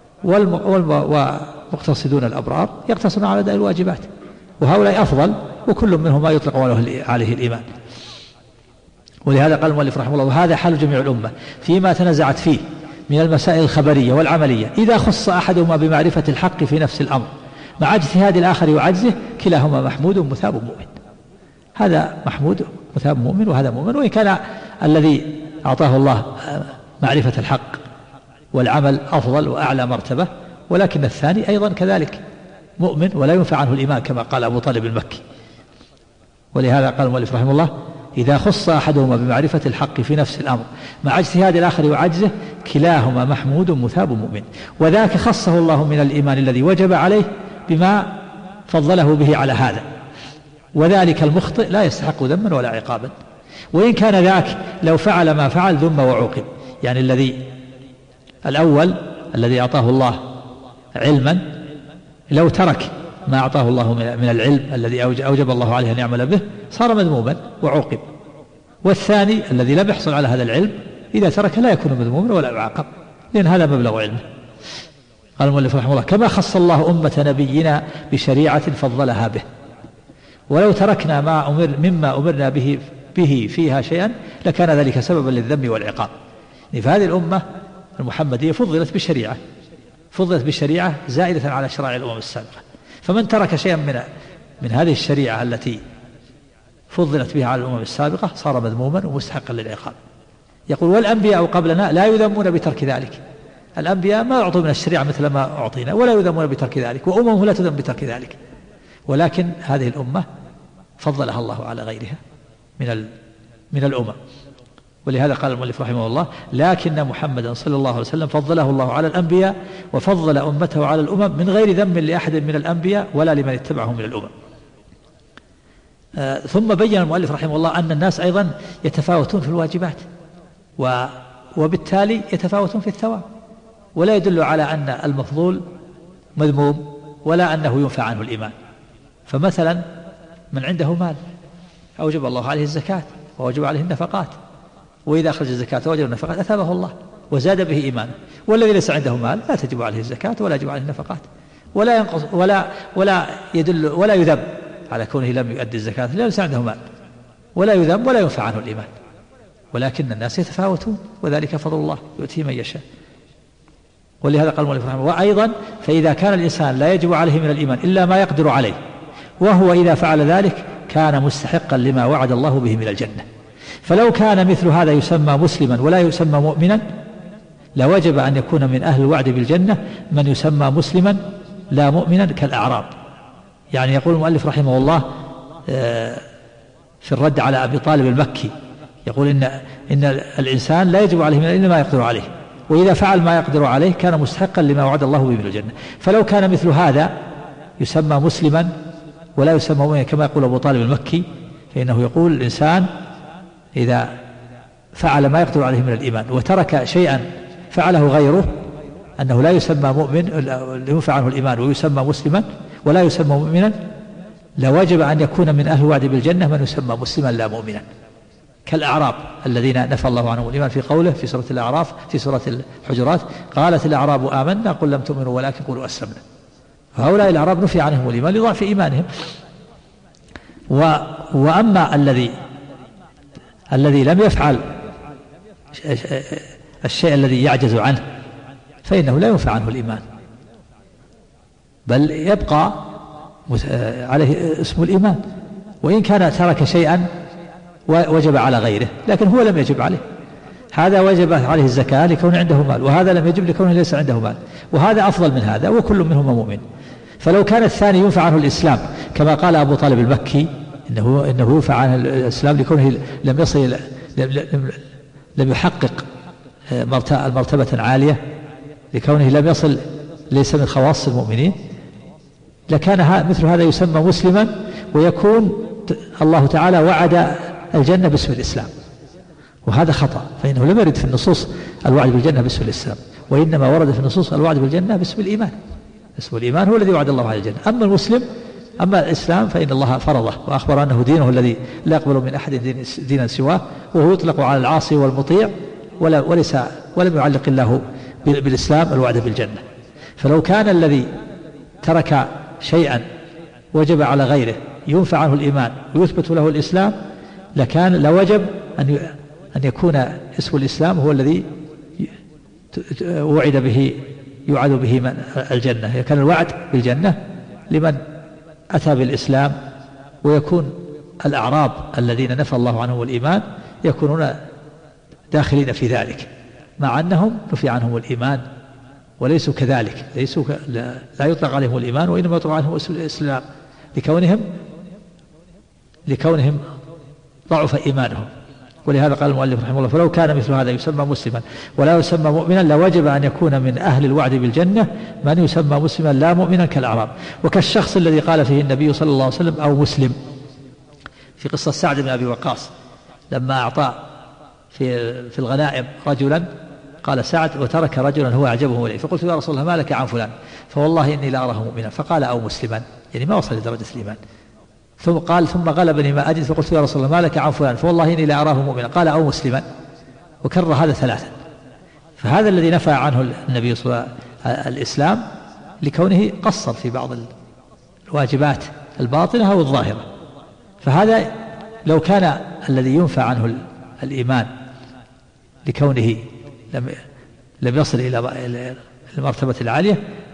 والمقتصدون الأبرار يقتصرون على أداء الواجبات، وهؤلاء أفضل، وكل منهم ما يطلق عليه الإيمان. ولهذا قال المؤلف رحمه الله: وهذا حال جميع الأمة فيما تنازعت فيه من المسائل الخبرية والعملية، إذا خص أحدهما بمعرفة الحق في نفس الأمر مع اجتهاد الآخر وعجزه كلاهما محمود مثاب مؤمن. هذا محمود مثاب مؤمن وهذا مؤمن، وإن كان الذي أعطاه الله معرفة الحق والعمل أفضل وأعلى مرتبة، ولكن الثاني أيضا كذلك مؤمن ولا ينفع عنه الإيمان كما قال أبو طالب المكي. ولهذا قال المؤلف رحمه الله: إذا خص أحدهما بمعرفة الحق في نفس الأمر مع اجتهاد الآخر وعجزه كلاهما محمود مثاب مؤمن. وذاك خصه الله من الإيمان الذي وجب عليه بما فضله به على هذا، وذلك المخطئ لا يستحق ذما ولا عقابا، وإن كان ذاك لو فعل ما فعل ذم وعوقب. يعني الأول الذي أعطاه الله علما لو ترك ما أعطاه الله من العلم الذي أوجب الله عليه أن يعمل به صار مذموما وعوقب. والثاني الذي لم يحصل على هذا العلم إذا ترك لا يكون مذموما ولا يعاقب، لأن هذا مبلغ علمه. قال المؤلف رحمه الله: كما خص الله أمة نبينا بشريعة فضلها به، ولو تركنا مما أمرنا به فيها شيئا لكان ذلك سببا للذم والعقاب. فهذه الأمة المحمدية فضلت بالشريعة زائدة على شرائع الأمم السابقة، فمن ترك شيئا من هذه الشريعة التي فضلت بها على الأمم السابقة صار مذموما ومستحقا للعقاب. يقول: والأنبياء قبلنا لا يذمون بترك ذلك. الأنبياء ما أعطوا من الشريعة مثل ما أعطينا ولا يذمون بترك ذلك، وأممه لا تذم بترك ذلك، ولكن هذه الأمة فضلها الله على غيرها من الأمم. ولهذا قال المؤلف رحمه الله: لكن محمدا صلى الله عليه وسلم فضله الله على الأنبياء وفضل أمته على الأمم من غير ذم لأحد من الأنبياء ولا لمن اتبعهم من الأمم. ثم بين المؤلف رحمه الله أن الناس أيضا يتفاوتون في الواجبات وبالتالي يتفاوتون في الثواب، ولا يدل على أن المفضول مذموم ولا أنه ينفع عنه الإيمان. فمثلا من عنده مال أوجب الله عليه الزكاة ووجب عليه النفقات، وإذا أخرج الزكاة ووجب النفقات أثابه الله وزاد به إيمانه. والذي ليس عنده مال لا تجب عليه الزكاة ولا يجب عليه النفقات، ولا ينقص ولا يدل ولا يذم على كونه لم يؤدي الزكاة لأنه ليس عنده مال، ولا يذم ولا ينفع عنه الإيمان. ولكن الناس يتفاوتون وذلك فضل الله يؤتيه من يشاء. ولهذا قال المؤلف رحمه الله: وأيضا فإذا كان الإنسان لا يجب عليه من الإيمان إلا ما يقدر عليه، وهو إذا فعل ذلك كان مستحقا لما وعد الله به من الجنة. فلو كان مثل هذا يسمى مسلما ولا يسمى مؤمنا لوجب أن يكون من أهل الوعد بالجنة من يسمى مسلما لا مؤمنا كالأعراب. يعني يقول المؤلف رحمه الله في الرد على أبي طالب المكي، يقول إن الإنسان لا يجب عليه من إلا ما يقدر عليه، وإذا فعل ما يقدر عليه كان مستحقا لما وعد الله به من الجنة. فلو كان مثل هذا يسمى مسلما ولا يسمى مؤمنا كما يقول أبو طالب المكي، فإنه يقول الإنسان إذا فعل ما يقدر عليه من الإيمان وترك شيئا فعله غيره أنه لا يسمى مؤمن، ينفع عنه الإيمان ويسمى مسلما ولا يسمى مؤمنا، لوجب أن يكون من أهل الوعد بالجنة من يسمى مسلما لا مؤمنا كالأعراب الذين نفى الله عنهم الإيمان في قوله في سورة الأعراف في سورة الحجرات: قالت الأعراب آمنا قل لم تؤمنوا ولكن قولوا أسلمنا. فهؤلاء الأعراب نفي عنهم الإيمان لضعف إيمانهم. وأما الذي لم يفعل الشيء الذي يعجز عنه فإنه لا ينفع عنه الإيمان، بل يبقى عليه اسم الإيمان، وإن كان ترك شيئا وجب على غيره لكن هو لم يجب عليه. هذا وجب عليه الزكاة لكون عنده مال، وهذا لم يجب لكونه ليس عنده مال، وهذا أفضل من هذا وكل منهما مؤمن. فلو كان الثاني ينفع عنه الإسلام كما قال أبو طالب المكي إنه ينفع عنه الإسلام لكونه لم يحقق مرتبة عالية، لكونه لم يصل ليس من خواص المؤمنين، لكان مثل هذا يسمى مسلما ويكون الله تعالى وعد الجنة باسم الإسلام، وهذا خطأ، فإنه لم يرد في النصوص الوعد بالجنة باسم الإسلام، وإنما ورد في النصوص الوعد بالجنة باسم الإيمان. اسم الإيمان هو الذي وعد الله على الجنة. أما الإسلام فإن الله فرضه وأخبر أنه دينه الذي لا يقبل من أحد دينا سواه، وهو يطلق على العاصي والمطيع ولم يعلق الله بالإسلام الوعد بالجنة. فلو كان الذي ترك شيئا وجب على غيره ينفع عنه الإيمان ويثبت له الإسلام لوجب أن يكون اسم الإسلام هو الذي وعد به يوعد به من الجنة. كان الوعد بالجنة لمن أتى بالإسلام، ويكون الأعراب الذين نفى الله عنهم الإيمان يكونون داخلين في ذلك، مع أنهم نفي عنهم الإيمان وليسوا كذلك، لا يطلق عليهم الإيمان وإنما يطلق عليهم اسم الإسلام لكونهم ضعف إيمانهم. ولهذا قال المؤلف رحمه الله: فلو كان مثل هذا يسمى مسلما ولا يسمى مؤمنا لوجب أن يكون من أهل الوعد بالجنة من يسمى مسلما لا مؤمنا كالأعراب، وكالشخص الذي قال فيه النبي صلى الله عليه وسلم أو مسلم في قصة سعد بن أبي وقاص لما أعطى في الغنائم رجلا، قال سعد: وترك رجلا هو أعجبه إليه، فقلت يا رسول الله ما لك عن فلان؟ فوالله إني لأراه مؤمنا، فقال أو مسلما، يعني ما وصل لدرجة الإيمان. ثم قال: ثم غلبني ما أجد، فقلت يا رسول الله ما لك عن فلان؟ فوالله إني لأراه مؤمنا، قال أو مسلما، وكرر هذا ثلاثا. فهذا الذي نفى عنه النبي صلى الله عليه وسلم الإسلام لكونه قصر في بعض الواجبات الباطنة أو الظاهرة. فهذا لو كان الذي ينفى عنه الإيمان لكونه لم يصل إلى المرتبة العالية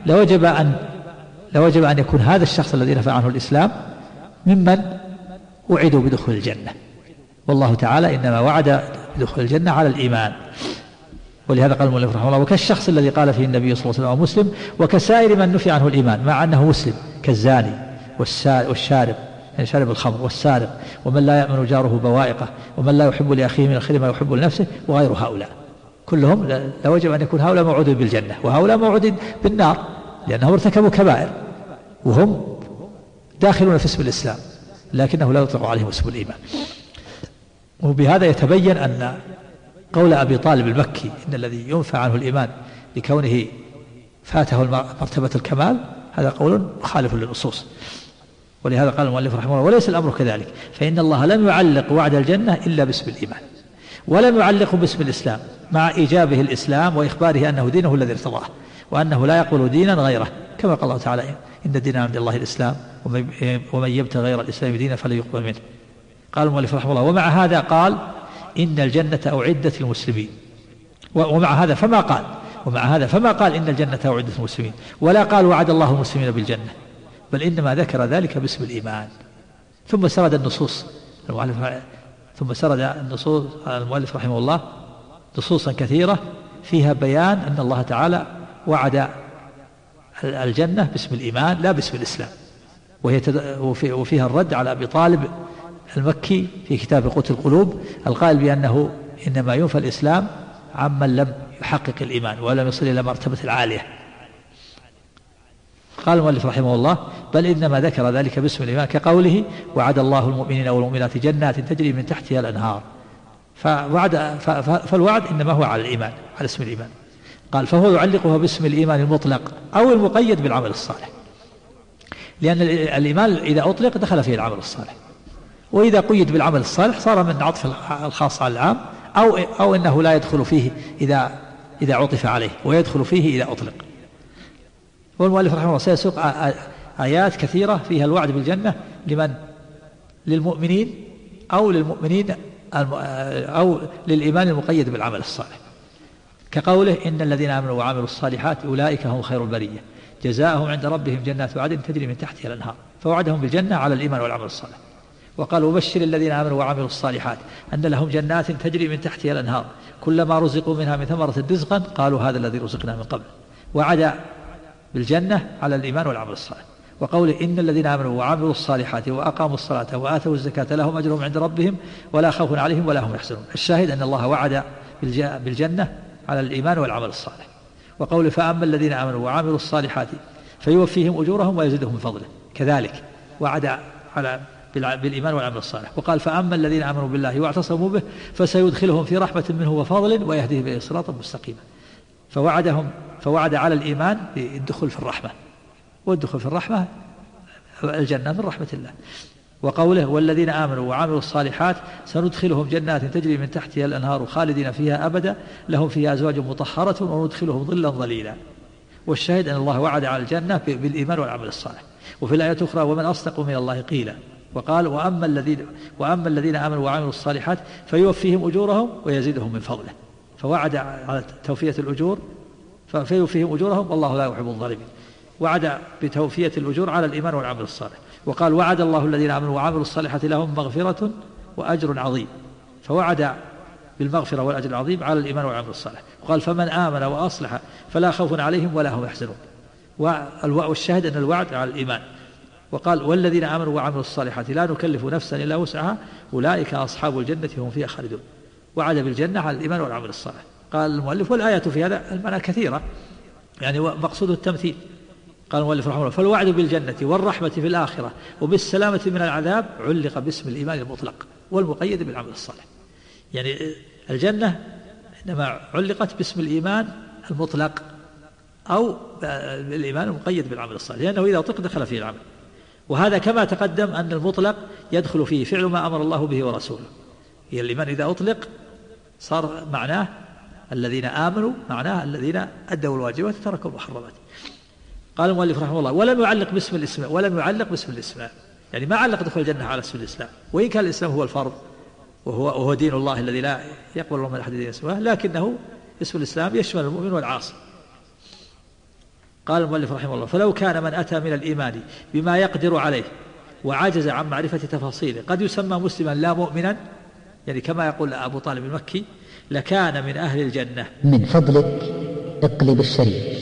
لوجب أن يكون هذا الشخص الذي نفى عنه الإسلام ممن وعدوا بدخول الجنة، والله تعالى إنما وعد بدخول الجنة على الإيمان. ولهذا قال المؤلف رحمه الله: وكالشخص الذي قال فيه النبي صلى الله عليه وسلم مسلم، وكسائر من نفي عنه الإيمان مع أنه مسلم، كالزاني والشارب يعني شارب الخمر والسارق ومن لا يأمن جاره بوائقه ومن لا يحب لأخيه من الخير ما يحب لنفسه وغير هؤلاء كلهم لوجب أن يكون هؤلاء موعودين بالجنة وهؤلاء موعودين بالنار لأنهم ارتكبوا كبائر وهم داخلون في اسم الإسلام لكنه لا يطلق عليهم اسم الإيمان. وبهذا يتبين أن قول أبي طالب المكي إن الذي ينفى عنه الإيمان لكونه فاته مرتبة الكمال هذا قول مخالف للنصوص. ولهذا قال المؤلف رحمه الله وليس الأمر كذلك فإن الله لم يعلق وعد الجنة إلا باسم الإيمان ولم يعلقه باسم الإسلام مع إيجابه الإسلام وإخباره أنه دينه الذي ارتضاه وأنه لا يقبل دينا غيره كما قال الله تعالى إن الدين عند الله الإسلام ومن يبتغي غير الإسلام دينا فلا يقبل منه. قال المؤلف رحمه الله ومع هذا قال إن الجنة أعدت للمسلمين ومع هذا فما قال إن الجنة أعدت للمسلمين ولا قال وعد الله المسلمين بالجنة بل إنما ذكر ذلك باسم الإيمان. ثم سرد النصوص المؤلف رحمه الله نصوصا كثيرة فيها بيان أن الله تعالى وعد الجنة باسم الإيمان لا باسم الإسلام وفيها الرد على أبي طالب المكي في كتاب قوت القلوب القائل بأنه إنما ينفى الإسلام عمن لم يحقق الإيمان ولم يصل إلى مرتبة العالية. قال المؤلف رحمه الله بل إنما ذكر ذلك باسم الإيمان كقوله وعد الله المؤمنين والمؤمنات جنات تجري من تحتها الأنهار فالوعد إنما هو على الإيمان على اسم الإيمان. قال فهو يعلقها باسم الإيمان المطلق أو المقيد بالعمل الصالح لأن الإيمان إذا أطلق دخل فيه العمل الصالح وإذا قيد بالعمل الصالح صار من عطف الخاص على العام أو إنه لا يدخل فيه إذا عطف عليه ويدخل فيه إذا أطلق. والمؤلف رحمه الله سيسوق آيات كثيرة فيها الوعد بالجنة للمؤمنين أو للإيمان المقيد بالعمل الصالح كقوله إن الذين آمنوا وعملوا الصالحات أولئك هم خير البرية جزاؤهم عند ربهم جنات عدن تجري من تحتها الأنهار فوعدهم بالجنة على الإيمان والعمل الصالح. وقال وبشر الذين آمنوا وعملوا الصالحات أن لهم جنات تجري من تحتها الأنهار كلما رزقوا منها من ثمرة رزقا قالوا هذا الذي رزقنا من قبل وعد بالجنة على الإيمان والعمل الصالح. وقوله إن الذين آمنوا وعملوا الصالحات وأقاموا الصلاة وآتوا الزكاة لهم أجرهم عند ربهم ولا خوف عليهم ولا هم يحزنون. الشاهد أن الله وعد بالجنة على الإيمان والعمل الصالح. وقوله فأما الذين آمنوا وعملوا الصالحات فيوفيهم أجورهم ويزيدهم من فضله كذلك وعد بالإيمان والعمل الصالح. وقال فأما الذين آمنوا بالله واعتصموا به فسيدخلهم في رحمة منه وفضل ويهديهم إلى صراطا مستقيما. فوعد على الإيمان بالدخول في الرحمة والدخول في الرحمة الجنة من رحمة الله. وقوله والذين آمنوا وعملوا الصالحات سندخلهم جنات تجري من تحتها الأنهار خالدين فيها أبدا لهم فيها أزواج مطهرة وندخلهم ظلا ظليلا. والشاهد أن الله وعد على الجنة بالإيمان والعمل الصالح. وفي الآية الأخرى ومن أصدق من الله قيلا. وقال وأما الذين آمنوا وعملوا الصالحات فيوفيهم أجورهم ويزيدهم من فضله. فوعد على توفية الأجور فيوفيهم أجورهم والله لا يحب الظالمين. وعد بتوفية الأجور على الإيمان والعمل الصالح. وقال وعد الله الذين آمنوا وعملوا الصالحات لهم مغفرة وأجر عظيم. فوعد بالمغفرة والأجر العظيم على الإيمان والعمل الصالح. وقال فمن آمن وأصلح فلا خوف عليهم ولا هم يحزنون. والشاهد أن الوعد على الإيمان. وقال والذين آمنوا وعملوا الصالحات لا نكلف نفسا إلا وسعها أولئك أصحاب الجنة هم فيها خالدون. وعد بالجنة على الإيمان والعمل الصالح. قال المؤلف والآيات في هذا المعنى كثيرة يعني مقصود التمثيل. قال المؤلف رحمه الله فالوعد بالجنة والرحمة في الآخرة وبالسلامة من العذاب علق باسم الإيمان المطلق والمقيد بالعمل الصالح. يعني الجنة إنما علقت باسم الإيمان المطلق أو بالإيمان المقيد بالعمل الصالح لأنه إذا أطلق دخل فيه العمل. وهذا كما تقدم أن المطلق يدخل فيه فعل ما أمر الله به ورسوله. هي الإيمان إذا أطلق صار معناه الذين آمنوا معناه الذين أدوا الواجبات وتركوا المحرمات. قال المؤلف رحمه الله ولم يعلق باسم الإسلام يعني ما علق دخول الجنة على اسم الإسلام وإن كان الإسلام هو الفرض وهو دين الله الذي لا يقبل الله من أحد دين سواه لكنه اسم الإسلام يشمل المؤمن والعاصي. قال المؤلف رحمه الله فلو كان من أتى من الإيمان بما يقدر عليه وعجز عن معرفة تفاصيله قد يسمى مسلما لا مؤمنا يعني كما يقول أبو طالب المكي لكان من أهل الجنة. من فضلك اقلب الشريط.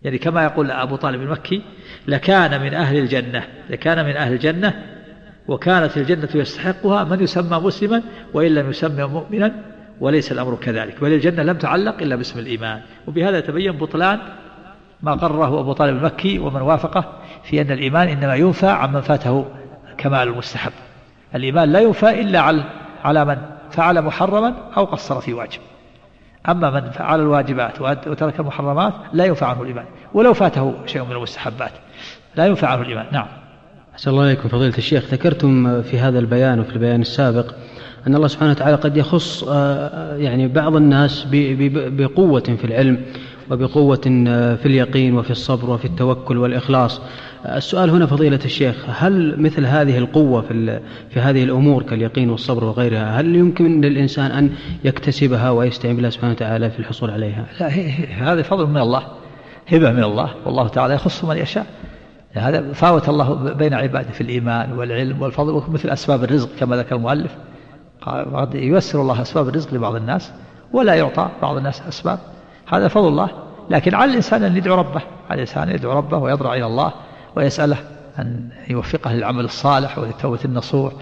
يعني كما يقول أبو طالب المكي: لكان من أهل الجنة، لكان من أهل الجنة، وكانت الجنة يستحقها من يسمى مسلما وإن لم يسمى مؤمنا، وليس الأمر كذلك، بل الجنة لم تعلق إلا باسم الإيمان. وبهذا يتبين بطلان ما قرره أبو طالب المكي ومن وافقه في أن الإيمان إنما ينفى عمن فاته كمال المستحب. الإيمان لا ينفى إلا على من فعل محرما أو قصر في واجب، أما من فعل الواجبات وترك المحرمات لا ينفع عنه الإيمان، ولو فاته شيء من المستحبات لا ينفع عنه الإيمان. نعم. أحسن الله إليكم فضيلة الشيخ. ذكرتم في هذا البيان وفي البيان السابق أن الله سبحانه وتعالى قد يخص يعني بعض الناس بقوة في العلم وبقوة في اليقين وفي الصبر وفي التوكل والإخلاص. السؤال هنا فضيلة الشيخ: هل مثل هذه القوة في هذه الأمور كاليقين والصبر وغيرها هل يمكن للإنسان أن يكتسبها ويستعين بالله سبحانه وتعالى في الحصول عليها؟ لا، هذا فضل من الله، هبة من الله، والله تعالى يخص من يشاء. هذا فاوت الله بين عباده في الإيمان والعلم والفضل، مثل أسباب الرزق كما ذكر المؤلف، قد ييسر الله أسباب الرزق لبعض الناس ولا يعطى بعض الناس أسباب، هذا فضل الله. لكن على الإنسان أن يدعو ربه، على الإنسان يدعو ربه ويضرع إلى الله ويسأله أن يوفقه للعمل الصالح وللتوبة النصوح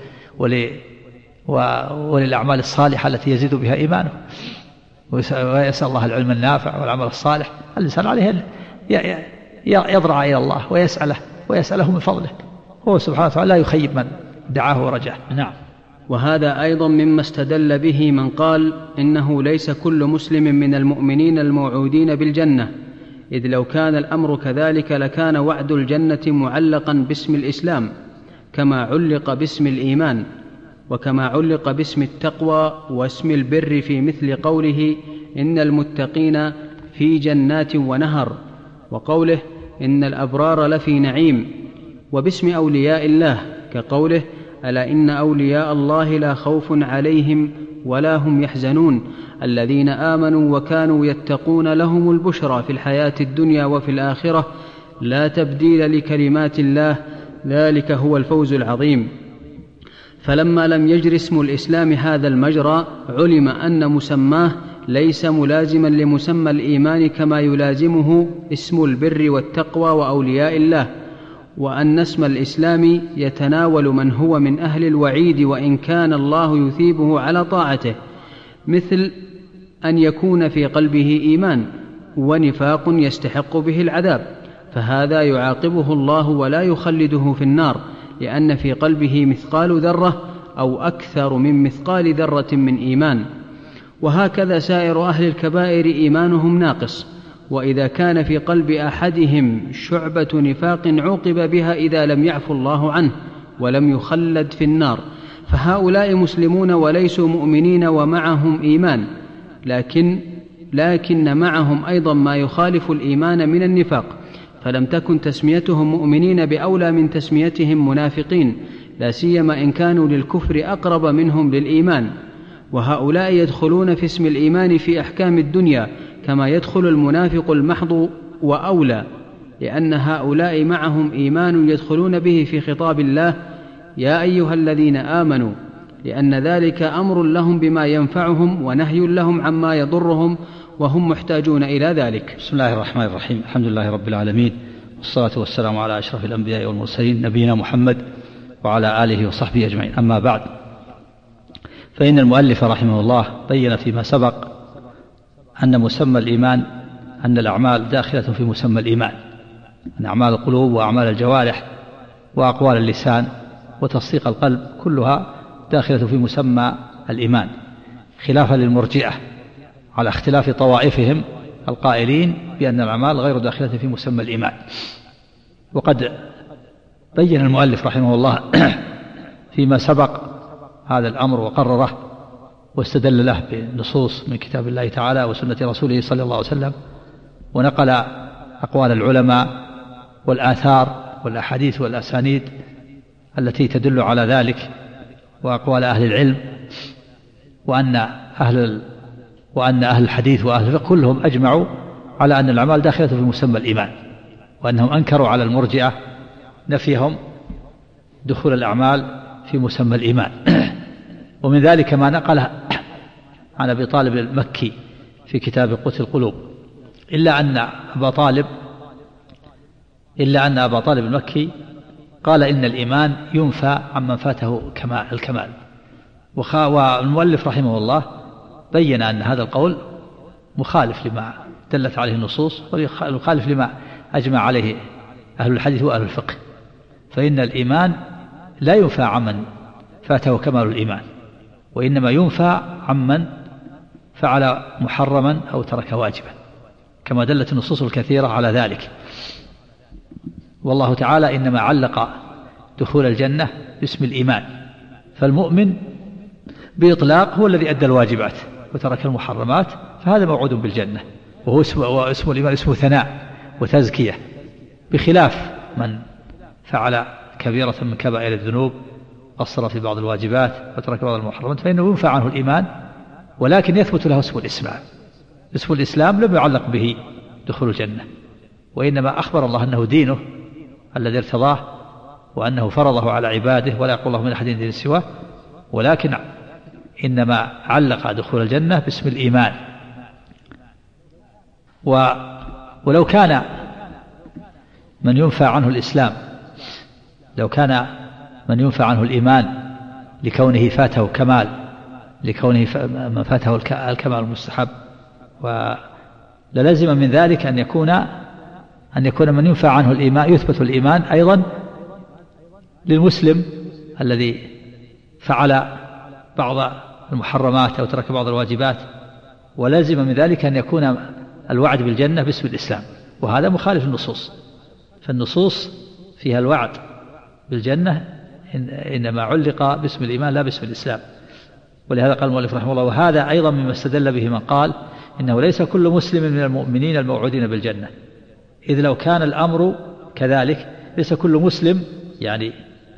وللأعمال الصالحة التي يزيد بها إيمانه، ويسأل الله العلم النافع والعمل الصالح. الإنسان عليه أن يضرع إلى الله ويسأله من فضله، هو سبحانه وتعالى لا يخيب من دعاه ورجاه. نعم. وهذا أيضا مما استدل به من قال إنه ليس كل مسلم من المؤمنين الموعودين بالجنة، إذ لو كان الأمر كذلك لكان وعد الجنة معلقا باسم الإسلام كما علق باسم الإيمان، وكما علق باسم التقوى واسم البر، في مثل قوله إن المتقين في جنات ونهر، وقوله إن الأبرار لفي نعيم، وباسم أولياء الله كقوله ألا إن أولياء الله لا خوف عليهم ولا هم يحزنون الذين آمنوا وكانوا يتقون لهم البشرى في الحياة الدنيا وفي الآخرة لا تبديل لكلمات الله ذلك هو الفوز العظيم. فلما لم يجر اسم الإسلام هذا المجرى علم أن مسماه ليس ملازما لمسمى الإيمان كما يلازمه اسم البر والتقوى وأولياء الله، وأن اسم الإسلام يتناول من هو من أهل الوعيد وإن كان الله يثيبه على طاعته، مثل أن يكون في قلبه إيمان ونفاق يستحق به العذاب، فهذا يعاقبه الله ولا يخلده في النار، لأن في قلبه مثقال ذرة أو أكثر من مثقال ذرة من إيمان. وهكذا سائر أهل الكبائر إيمانهم ناقص، وإذا كان في قلب أحدهم شعبة نفاق عوقب بها إذا لم يعفو الله عنه ولم يخلد في النار، فهؤلاء مسلمون وليسوا مؤمنين ومعهم إيمان، لكن معهم أيضا ما يخالف الإيمان من النفاق، فلم تكن تسميتهم مؤمنين بأولى من تسميتهم منافقين، لا سيما إن كانوا للكفر أقرب منهم للإيمان. وهؤلاء يدخلون في اسم الإيمان في أحكام الدنيا كما يدخل المنافق المحض وأولى، لأن هؤلاء معهم إيمان يدخلون به في خطاب الله يا أيها الذين آمنوا، لأن ذلك أمر لهم بما ينفعهم ونهي لهم عما يضرهم وهم محتاجون إلى ذلك. بسم الله الرحمن الرحيم، الحمد لله رب العالمين، والصلاة والسلام على أشرف الأنبياء والمرسلين نبينا محمد وعلى آله وصحبه أجمعين. أما بعد، فإن المؤلف رحمه الله بين فيما سبق أن مسمى الإيمان أن الأعمال داخلة في مسمى الإيمان، أن أعمال القلوب وأعمال الجوارح وأقوال اللسان وتصديق القلب كلها داخلة في مسمى الإيمان، خلافا للمرجئة على اختلاف طوائفهم القائلين بأن الأعمال غير داخلة في مسمى الإيمان. وقد بين المؤلف رحمه الله فيما سبق هذا الأمر وقرره واستدل له بنصوص من كتاب الله تعالى وسنة رسوله صلى الله عليه وسلم، ونقل أقوال العلماء والآثار والأحاديث والأسانيد التي تدل على ذلك، وأقوال أهل العلم، وأن أهل الحديث وأهل الفقه كلهم أجمعوا على أن الأعمال داخلة في مسمى الإيمان، وأنهم أنكروا على المرجئة نفيهم دخول الأعمال في مسمى الإيمان. ومن ذلك ما نقله عن أبي طالب المكي في كتاب قوت القلوب، إلا أن أبا طالب إلا أن أبا طالب المكي قال إن الإيمان ينفى عمن فاته الكمال. والمؤلف رحمه الله بين أن هذا القول مخالف لما دلت عليه النصوص، ومخالف لما أجمع عليه أهل الحديث وأهل الفقه، فإن الإيمان لا ينفى عمن فاته كمال الإيمان، وإنما ينفى عمن فعل محرما أو ترك واجبا، كما دلت النصوص الكثيرة على ذلك. والله تعالى إنما علق دخول الجنة باسم الإيمان، فالمؤمن بإطلاق هو الذي أدى الواجبات وترك المحرمات، فهذا موعود بالجنة، وهو اسم الإيمان اسمه ثناء وتزكية، بخلاف من فعل كبيرة من كبائر الذنوب، قصر في بعض الواجبات وترك بعض المحرمات، فإنه ينفع عنه الإيمان، ولكن يثبت له اسم الإسلام. اسم الإسلام لم يعلق به دخول الجنة، وإنما أخبر الله أنه دينه الذي ارتضاه، وأنه فرضه على عباده ولا يقول الله من أحد دين سواه، ولكن إنما علق دخول الجنة باسم الإيمان. ولو كان من ينفى عنه الإسلام، لو كان من ينفى عنه الإيمان لكونه فاته كمال، لكونه من فاته الكمال المستحب، وللزم من ذلك أن يكون من ينفى عنه الإيمان يثبت الإيمان أيضا للمسلم الذي فعل بعض المحرمات أو ترك بعض الواجبات، ولازم من ذلك أن يكون الوعد بالجنة باسم الإسلام، وهذا مخالف النصوص، فالنصوص فيها الوعد بالجنة إنما علق باسم الإيمان لا باسم الإسلام. ولهذا قال المؤلف رحمه الله: وهذا أيضا مما استدل به من قال إنه ليس كل مسلم من المؤمنين الموعودين بالجنة، إذ لو كان الأمر كذلك ليس كل مسلم، يعني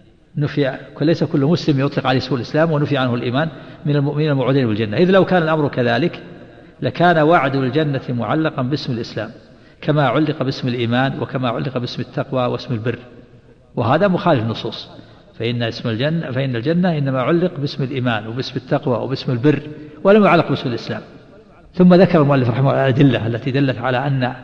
ليس كل مسلم يطلق عليه اسم الإسلام ونفي عنه الإيمان من المؤمنين الموعودين بالجنة، إذ لو كان الأمر كذلك لكان وعد الجنة معلقا باسم الإسلام كما علق باسم الإيمان وكما علق باسم التقوى واسم البر، وهذا مخالف النصوص، فإن الجنة إنما علق باسم الإيمان وباسم التقوى وباسم البر ولم يعلق باسم الإسلام. ثم ذكر المؤلف رحمه الله الأدلة التي دلت على أن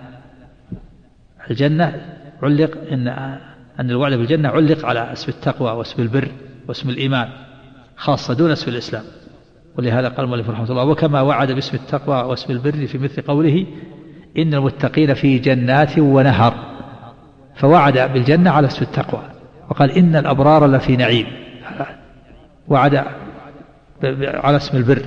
الجنة علق أن الوعد بالجنة علق على اسم التقوى واسم البر واسم الإيمان خاصة دون اسم الإسلام. ولهذا قال المؤلف رحمه الله: وكما وعد باسم التقوى واسم البر في مثل قوله إن المتقين في جنات ونهر، فوعد بالجنة على اسم التقوى، وقال إن الأبرار لفي نعيم، وعد على اسم البر،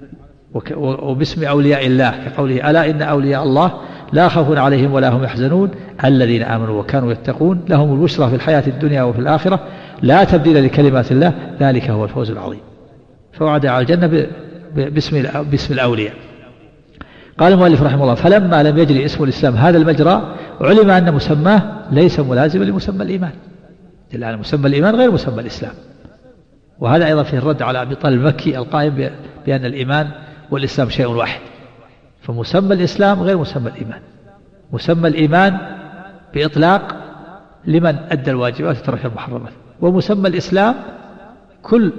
وباسم أولياء الله كقوله ألا إن أولياء الله لا خوف عليهم ولا هم يحزنون الذين آمنوا وكانوا يتقون لهم البشرى في الحياة الدنيا وفي الآخرة لا تبديل لكلمات الله ذلك هو الفوز العظيم. فوعد على الجنة باسم الأولياء. قال المؤلف رحمه الله: فلما لم يجري اسم الإسلام هذا المجرى علم أن مسماه ليس ملازما لمسمى الإيمان، لأن مسمى الإيمان غير مسمى الإسلام. وهذا أيضا فيه الرد على أبي طالب المكي القائم بأن الإيمان والإسلام شيء واحد، فمسمى الإسلام غير مسمى الإيمان. مسمى الإيمان بإطلاق لمن أدى الواجبات وترك المحرمات، ومسمى الإسلام كل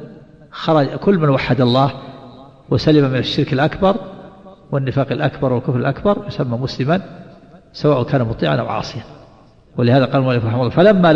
من وحد الله وسلم من الشرك الأكبر والنفاق الأكبر والكفر الأكبر يسمى مسلما سواء كان مطيعا أو عاصيا. ولهذا قال المؤلف رحمه الله: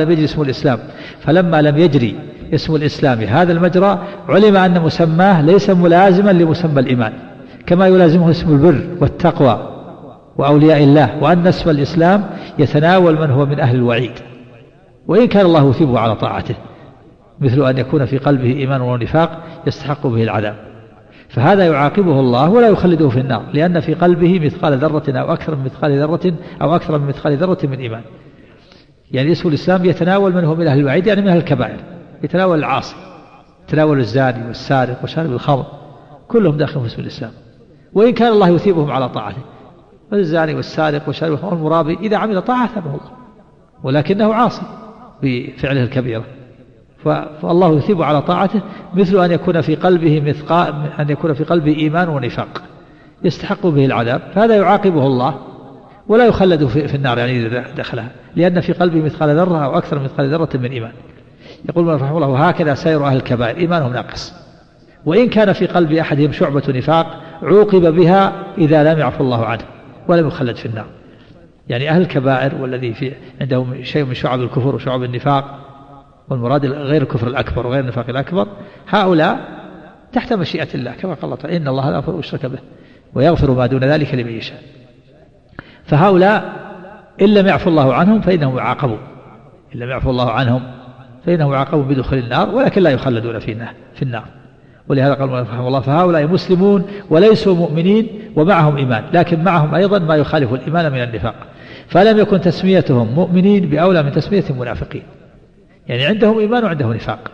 فلما لم يجري اسم الإسلام هذا المجرى علم أن مسماه ليس ملازما لمسمى الإيمان كما يلازمه اسم البر والتقوى وأولياء الله، وأن اسم الإسلام يتناول من هو من أهل الوعيد وإن كان الله يثيبه على طاعته، مثل أن يكون في قلبه إيمان ونفاق يستحق به العذاب، فهذا يعاقبه الله ولا يخلده في النار، لأن في قلبه مثقال ذرة أو أكثر من مثقال ذرة من إيمان. يعني اسم الإسلام يتناول من هو من أهل الوعيد، يعني من أهل الكبائر، يتناول العاصي، يتناول الزاني والسارق وشارب الخمر، كلهم داخلون في اسم الإسلام، وإن كان الله يثيبهم على طاعته. الزاني والسارق وشارب الخمر المرابي إذا عمل طاعة ثابه الله، ولكنه عاصي بفعله الكبيرة، فالله يثيب على طاعته، مثل أن يكون في قلبه إيمان ونفاق يستحق به العذاب، فهذا يعاقبه الله ولا يخلد في النار، يعني إذا دخلها، لأن في قلبه مثقال ذرة أو أكثر من مثقال ذرة من إيمان. يقول من رحمه الله: وهكذا سائر أهل الكبائر إيمانهم ناقص، وإن كان في قلب أحدهم شعبة نفاق عوقب بها إذا لم يعفو الله عنه ولم يخلد في النار. يعني أهل الكبائر والذي عندهم شيء من شعب الكفر وشعب النفاق، والمراد غير الكفر الأكبر وغير النفاق الأكبر، هؤلاء تحت مشيئة الله كما قال الله تعالى إن الله لا يغفر أن يشرك به ويغفر ما دون ذلك لمن يشاء. فهؤلاء إن لم يعفو الله عنهم فإنهم يعاقبون، إن لم يعفو الله عنهم فإنهم يعاقبون بدخول النار ولكن لا يخلدون في النار. ولهذا قال رحمه الله فهؤلاء مسلمون وليسوا مؤمنين ومعهم إيمان، لكن معهم أيضا ما يخالف الإيمان من النفاق، فلم يكن تسميتهم مؤمنين بأولى من تسميتهم منافقين. يعني عندهم إيمان وعندهم نفاق،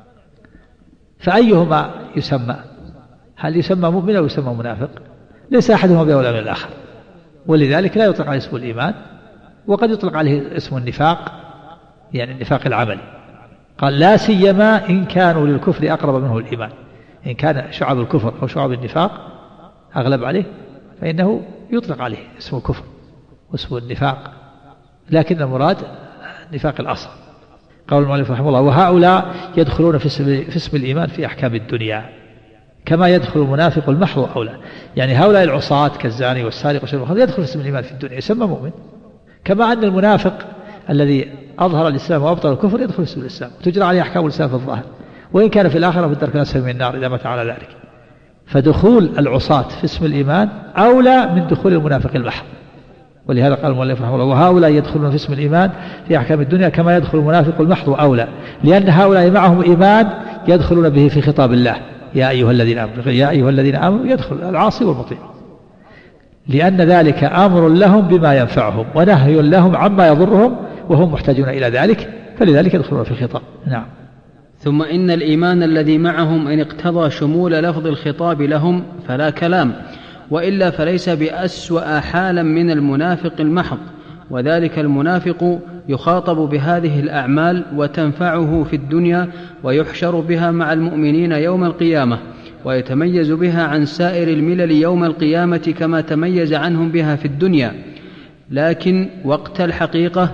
فأيهما يسمى؟ هل يسمى مؤمن أو يسمى منافق؟ ليس أحدهما بأولى من الآخر، ولذلك لا يطلق عليه اسم الإيمان، وقد يطلق عليه اسم النفاق، يعني النفاق العملي. قال لا سيما إن كانوا للكفر أقرب منه الإيمان، إن كان شعب الكفر أو شعب النفاق أغلب عليه فإنه يطلق عليه اسم الكفر واسم النفاق، لكن المراد النفاق الأصغر. قال المؤلف رحمه الله وهؤلاء يدخلون في اسم الإيمان في أحكام الدنيا كما يدخل المنافق المحض أولى. يعني هؤلاء العصاة كالزاني والسارق والشرب يدخل في اسم الإيمان في الدنيا يسمى مؤمن، كما أن المنافق الذي أظهر الإسلام وأبطل الكفر يدخل في اسم الإسلام تجرى عليه أحكام الإسلام في الظاهر، وإن كان في الآخرة في الدرك الأسفل من النار إذا مات على ذلك. فدخول العصاة في اسم الإيمان أولى من دخول المنافق المحض. ولهذا قال المؤلف رحمه الله وهؤلاء يدخلون في اسم الإيمان في أحكام الدنيا كما يدخل المنافق المحض أولى، لأن هؤلاء معهم إيمان يدخلون به في خطاب الله يا أيها الذين آمنوا يدخل العاصي والمطيع، لأن ذلك أمر لهم بما ينفعهم ونهي لهم عما يضرهم وهم محتاجون إلى ذلك، فلذلك يدخلون في الخطاب. نعم. ثم إن الإيمان الذي معهم إن اقتضى شمول لفظ الخطاب لهم فلا كلام، وإلا فليس بأسوأ حالا من المنافق المحض، وذلك المنافق يخاطب بهذه الأعمال وتنفعه في الدنيا ويحشر بها مع المؤمنين يوم القيامة، ويتميز بها عن سائر الملل يوم القيامة كما تميز عنهم بها في الدنيا، لكن وقت الحقيقة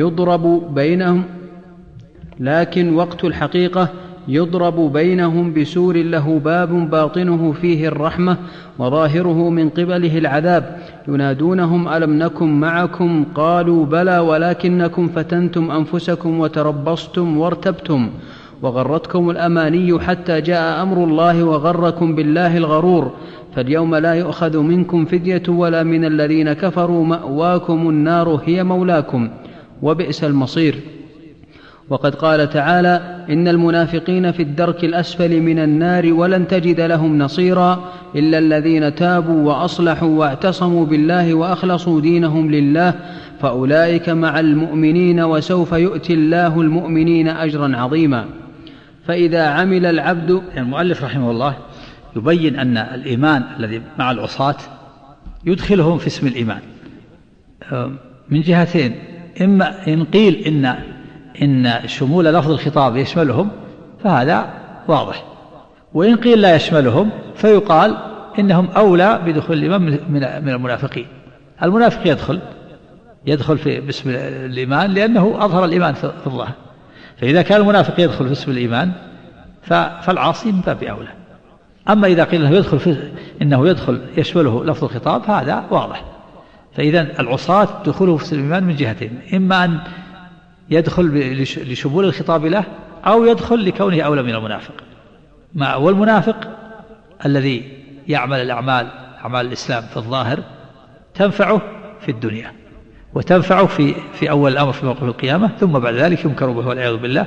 يضرب بينهم بسور له باب باطنه فيه الرحمة وظاهره من قبله العذاب، ينادونهم ألم نكن معكم قالوا بلى ولكنكم فتنتم أنفسكم وتربصتم وارتبتم وغرتكم الأماني حتى جاء أمر الله وغركم بالله الغرور، فاليوم لا يؤخذ منكم فدية ولا من الذين كفروا مأواكم النار هي مولاكم وبئس المصير. وقد قال تعالى إن المنافقين في الدرك الأسفل من النار ولن تجد لهم نصيرا إلا الذين تابوا وأصلحوا واعتصموا بالله وأخلصوا دينهم لله فأولئك مع المؤمنين وسوف يؤتي الله المؤمنين أجرا عظيما. فإذا عمل العبد، المؤلف رحمه الله يبين أن الإيمان الذي مع العصاة يدخلهم في اسم الإيمان من جهتين، إما إن قيل إن شمول لفظ الخطاب يشملهم فهذا واضح، وإن قيل لا يشملهم فيقال إنهم أولى بدخول الإيمان من المنافقين. المنافق يدخل باسم الإيمان لأنه أظهر الإيمان في الظاهر، فإذا كان المنافق يدخل في اسم الإيمان فالعاصي من باب أولى. أما إذا قيل إنه يدخل يشمله لفظ الخطاب هذا واضح. فإذا العصاة دخوله في اسم الإيمان من جهتين، إما أن يدخل لشمول الخطاب له أو يدخل لكونه أولى من المنافق. والمنافق الذي يعمل أعمال الإسلام في الظاهر تنفعه في الدنيا وتنفعه في أول الأمر في موقف القيامة، ثم بعد ذلك ينكر به والعياذ بالله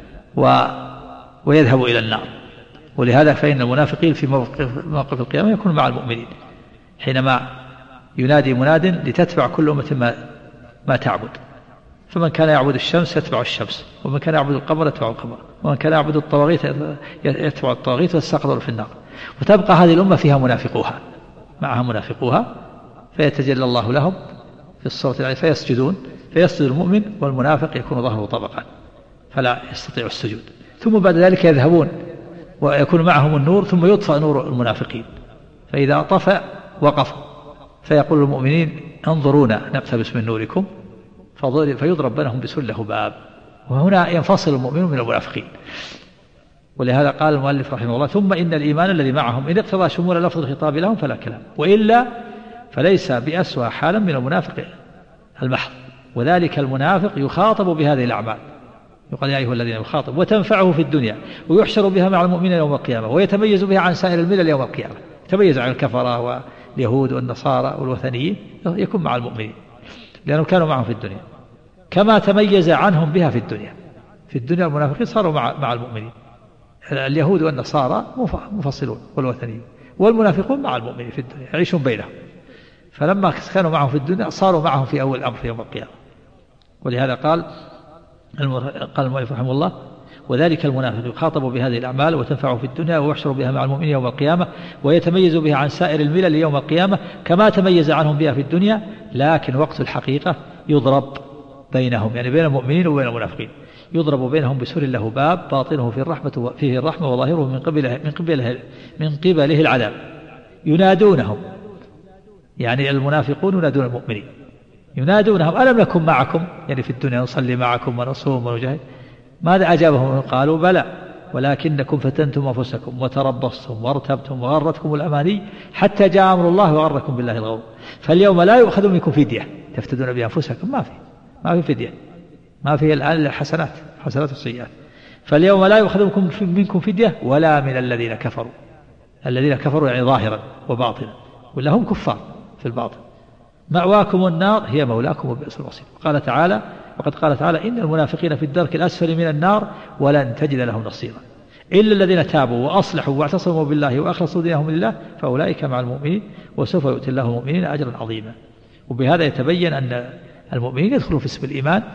ويذهب إلى النار. ولهذا فإن المنافقين في موقف القيامة يكون مع المؤمنين حينما ينادي مناد لتتبع كل أمة ما تعبد، فمن كان يعبد الشمس يتبع الشمس، ومن كان يعبد القمر يتبع القمر، ومن كان يعبد الطواغيت يتبع الطواغيت ويستقر في النار. وتبقى هذه الأمة فيها معها منافقوها فيتجلى الله لهم في الصوت العالي فيسجد المؤمن والمنافق يكون ظهره طبقا فلا يستطيع السجود، ثم بعد ذلك يذهبون ويكون معهم النور ثم يطفأ نور المنافقين، فإذا طفأ وقف فيقول المؤمنين انظرونا نقتبس من نوركم فيضرب بينهم بسور له باب. وهنا ينفصل المؤمنون من المنافقين. ولهذا قال المؤلف رحمه الله ثم إن الإيمان الذي معهم إن اقتضى شمول لفظ الخطاب لهم فلا كلام، وإلا فليس بأسوأ حالا من المنافق المحض. وذلك المنافق يخاطب بهذه الأعمال، يقال يا أيها الذين يخاطب، وتنفعه في الدنيا ويحشر بها مع المؤمنين يوم القيامة ويتميز بها عن سائر الملل يوم القيامة، يتميز عن الكفرة واليهود والنصارى والوثنيين، يكون مع المؤمنين لأنهم كانوا معهم في الدنيا كما تميز عنهم بها في الدنيا. في الدنيا المنافقين صاروا مع المؤمنين، اليهود والنصارى مفصلون والوثنيين، والمنافقون مع المؤمنين في الدنيا يعيشون بينهم، فلما كانوا معهم في الدنيا صاروا معهم في أول الأمر في يوم القيامة. ولهذا قال المؤلف رحمه الله وذلك المنافق يخاطب بهذه الأعمال وتنفعه في الدنيا ويحشر بها مع المؤمنين يوم القيامة ويتميز بها عن سائر الملل يوم القيامة كما تميز عنهم بها في الدنيا، لكن وقت الحقيقة يضرب بينهم، يعني بين المؤمنين وبين المنافقين، يضرب بينهم بسور له باب باطنه فيه الرحمة وظاهره من قبله العذاب. ينادونهم، يعني المنافقون ينادون المؤمنين، ينادونهم ألم نكن معكم، يعني في الدنيا نصلي معكم ونصوم ونجاهد. ماذا أجابهم؟ قالوا بلى ولكنكم فتنتم أنفسكم وتربصتم وارتبتم وغرتكم الأماني حتى جاء أمر الله وغركم بالله الغرور، فاليوم لا يؤخذ منكم فدية تفتدون بأنفسكم، ما في فدية، ما في الآن حسنات والسيئات، فاليوم لا يؤخذ منكم فدية ولا من الذين كفروا يعني ظاهرا وباطنا، ولا هم كفار في الباطن، مأواكم النار هي مولاكم وبئس المصير. وقد قال تعالى إن المنافقين في الدرك الأسفل من النار ولن تجد لهم نصيرا إلا الذين تابوا وأصلحوا واعتصموا بالله وأخلصوا دينهم لله فأولئك مع المؤمنين وسوف يؤتي الله المؤمنين أجرا عظيما. وبهذا يتبين أن المؤمنين يدخلون في اسم الإيمان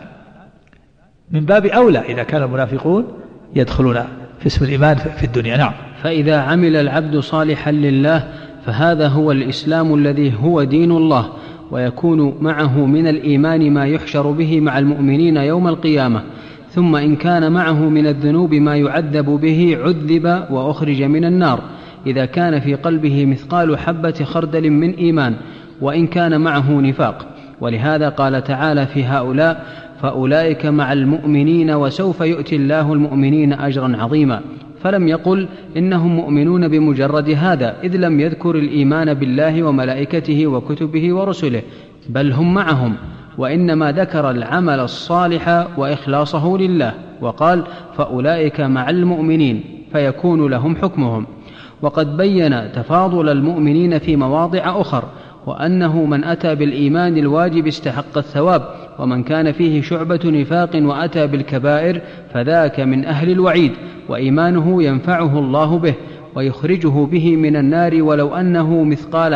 من باب أولى إذا كان المنافقون يدخلون في اسم الإيمان في الدنيا. نعم. فإذا عمل العبد صالحا لله فهذا هو الإسلام الذي هو دين الله، ويكون معه من الإيمان ما يحشر به مع المؤمنين يوم القيامة. ثم إن كان معه من الذنوب ما يعذب به عذب وأخرج من النار إذا كان في قلبه مثقال حبة خردل من إيمان، وإن كان معه نفاق. ولهذا قال تعالى في هؤلاء فأولئك مع المؤمنين وسوف يؤتي الله المؤمنين أجرا عظيما، فلم يقل إنهم مؤمنون بمجرد هذا، إذ لم يذكر الإيمان بالله وملائكته وكتبه ورسله، بل هم معهم، وإنما ذكر العمل الصالح وإخلاصه لله، وقال فأولئك مع المؤمنين فيكون لهم حكمهم. وقد بين تفاضل المؤمنين في مواضع أخر، وأنه من أتى بالإيمان الواجب استحق الثواب، ومن كان فيه شعبة نفاق وأتى بالكبائر فذاك من أهل الوعيد، وإيمانه ينفعه الله به ويخرجه به من النار ولو أنه مثقال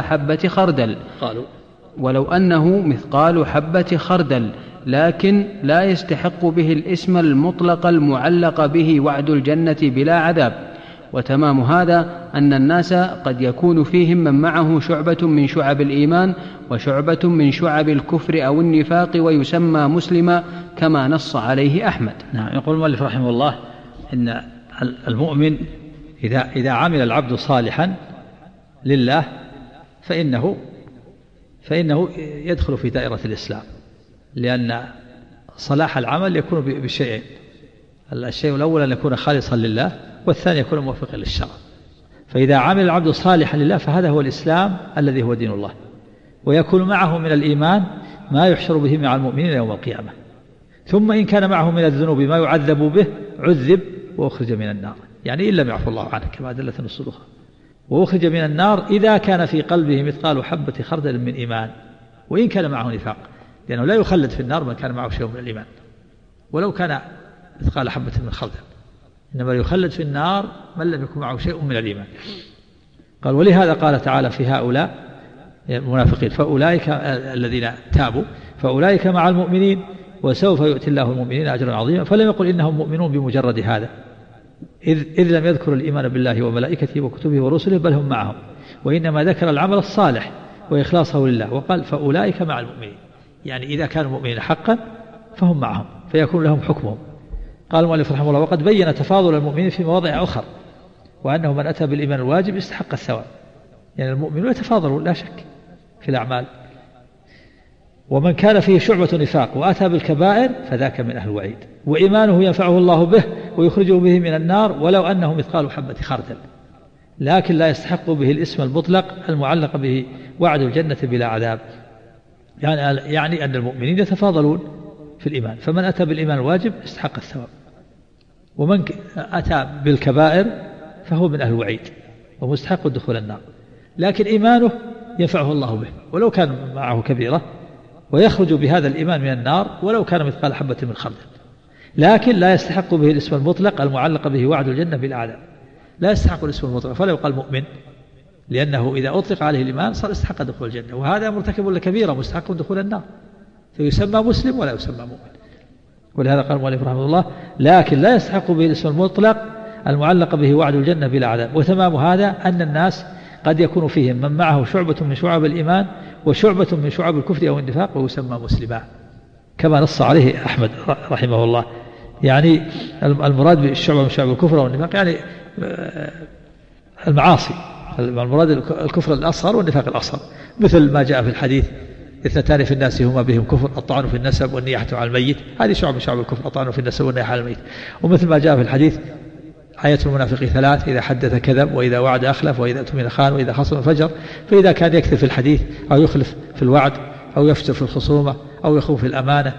حبة خردل، لكن لا يستحق به الاسم المطلق المعلق به وعد الجنة بلا عذاب. وتمام هذا أن الناس قد يكون فيهم من معه شعبة من شعب الإيمان وشعبة من شعب الكفر أو النفاق ويسمى مسلما كما نص عليه أحمد. نعم. يقول المؤلف رحمه الله إن المؤمن إذا عمل العبد صالحا لله فإنه يدخل في دائرة الإسلام، لأن صلاح العمل يكون بشيئين: الشيء الأول أن يكون خالصا لله، والثاني يكون موافقا للشرع. فإذا عمل العبد صالحا لله فهذا هو الإسلام الذي هو دين الله، ويكون معه من الإيمان ما يحشر به مع المؤمنين يوم القيامة. ثم إن كان معه من الذنوب ما يعذب به عذب وأخرج من النار، يعني إن لم يعفو الله عنه كما دلت النصوص الأخرى، وأخرج من النار إذا كان في قلبه مثقال حبة خردل من إيمان، وإن كان معه نفاق، لأنه لا يخلد في النار من كان معه شيء من الإيمان ولو كان مثقال حبة من خردل، إنما يخلد في النار من لم يكن معه شيء من الإيمان. قال ولهذا قال تعالى في هؤلاء المنافقين فأولئك الذين تابوا فأولئك مع المؤمنين وسوف يؤتي الله المؤمنين أجرا عظيما، فلم يقل إنهم مؤمنون بمجرد هذا، إذ لم يذكر الإيمان بالله وملائكته وكتبه ورسله، بل هم معهم، وإنما ذكر العمل الصالح وإخلاصه لله، وقال فأولئك مع المؤمنين، يعني إذا كانوا مؤمنين حقا فهم معهم فيكون لهم حكمهم. قال المؤلف رحمه الله وقد بين تفاضل المؤمنين في مواضع أخر، وأنه من أتى بالإيمان الواجب استحق الثواب، يعني المؤمنون يتفاضلون لا شك في الأعمال. ومن كان فيه شعبة نفاق وأتى بالكبائر فذاك من أهل الوعيد، وإيمانه ينفعه الله به ويخرجه به من النار ولو أنه مثقال حبة خردل، لكن لا يستحق به الاسم المطلق المعلق به وعد الجنة بلا عذاب. يعني أن المؤمنين يتفاضلون في الإيمان، فمن أتى بالإيمان الواجب استحق الثواب، ومن أتى بالكبائر فهو من أهل الوعيد ومستحق دخول النار، لكن إيمانه ينفعه الله به ولو كان معه كبيرة، ويخرج بهذا الإيمان من النار ولو كان مثقال حبة من خردل، لكن لا يستحق به الاسم المطلق المعلق به وعد الجنة بالأعداء، لا يستحق الاسم المطلق، فلا يقال مؤمن، لأنه إذا أطلق عليه الإيمان صار استحق دخول الجنة، وهذا مرتكب لكبيرة مستحق دخول النار، فيسمى مسلم ولا يسمى مؤمن. ولهذا قال المؤلف رحمه الله: لكن لا يستحق به الاسم المطلق المعلق به وعد الجنة بلا عذاب. وتمام هذا أن الناس قد يكون فيهم من معه شعبة من شعب الإيمان وشعبة من شعب الكفر أو النفاق ويسمى مسلما، كما نص عليه أحمد رحمه الله. يعني المراد بالشعبة من شعب الكفر أو النفاق يعني المعاصي، المراد الكفر الأصغر والنفاق الأصغر، مثل ما جاء في الحديث: اثنتان في الناس هما بهم كفر، الطعن في النسب والنياحة على الميت. هذه شعب من شعب الكفر، الطعن في النسب والنياحة على الميت. ومثل ما جاء في الحديث: آية المنافق ثلاث: إذا حدث كذب، وإذا وعد أخلف، وإذا اؤتمن خان، وإذا خصم فجر. فإذا كان يكثر في الحديث أو يخلف في الوعد أو يفجر في الخصومة أو يخون في الأمانة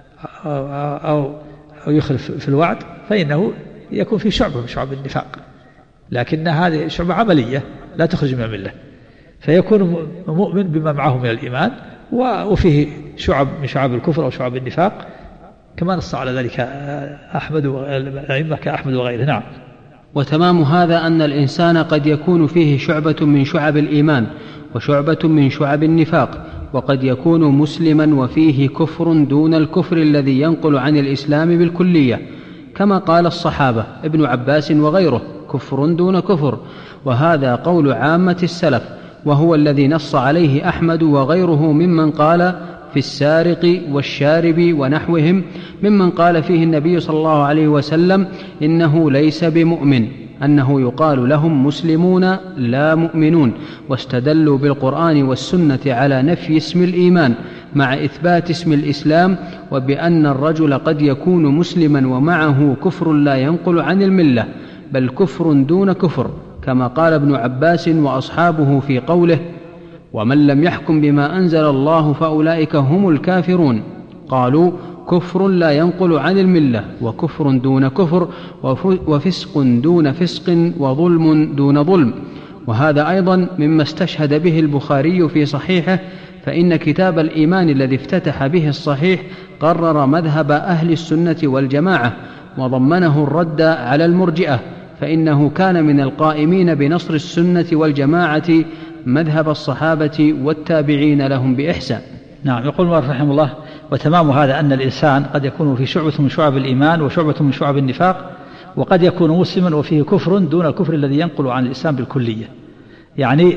أو يخلف في الوعد فإنه يكون في شعبة من شعب النفاق، لكن هذه شعبة عملية لا تخرج من الملة، فيكون مؤمن بما معه من الإيمان، وفيه شعب من شعب الكفر أو شعب النفاق، كما نص على ذلك أحمد والأئمة كأحمد وغيره. نعم. وتمام هذا أن الإنسان قد يكون فيه شعبة من شعب الإيمان وشعبة من شعب النفاق، وقد يكون مسلما وفيه كفر دون الكفر الذي ينقل عن الإسلام بالكلية، كما قال الصحابة ابن عباس وغيره: كفر دون كفر. وهذا قول عامة السلف، وهو الذي نص عليه أحمد وغيره ممن قال في السارق والشارب ونحوهم، ممن قال فيه النبي صلى الله عليه وسلم: إنه ليس بمؤمن، أنه يقال لهم مسلمون لا مؤمنون، واستدلوا بالقرآن والسنة على نفي اسم الإيمان مع إثبات اسم الإسلام، وبأن الرجل قد يكون مسلما ومعه كفر لا ينقل عن الملة، بل كفر دون كفر، كما قال ابن عباس وأصحابه في قوله: ومن لم يحكم بما أنزل الله فأولئك هم الكافرون. قالوا: كفر لا ينقل عن الملة، وكفر دون كفر، وفسق دون فسق، وظلم دون ظلم. وهذا أيضا مما استشهد به البخاري في صحيحه، فإن كتاب الإيمان الذي افتتح به الصحيح قرر مذهب أهل السنة والجماعة، وضمنه الرد على المرجئة، فإنه كان من القائمين بنصر السنة والجماعة مذهب الصحابة والتابعين لهم بإحسان. نعم. يقول المؤلف رحمه الله: وتمام هذا أن الإنسان قد يكون في شعبة من شعب الإيمان وشعبة من شعب النفاق، وقد يكون مسلما وفيه كفر دون الكفر الذي ينقل عن الإسلام بالكلية. يعني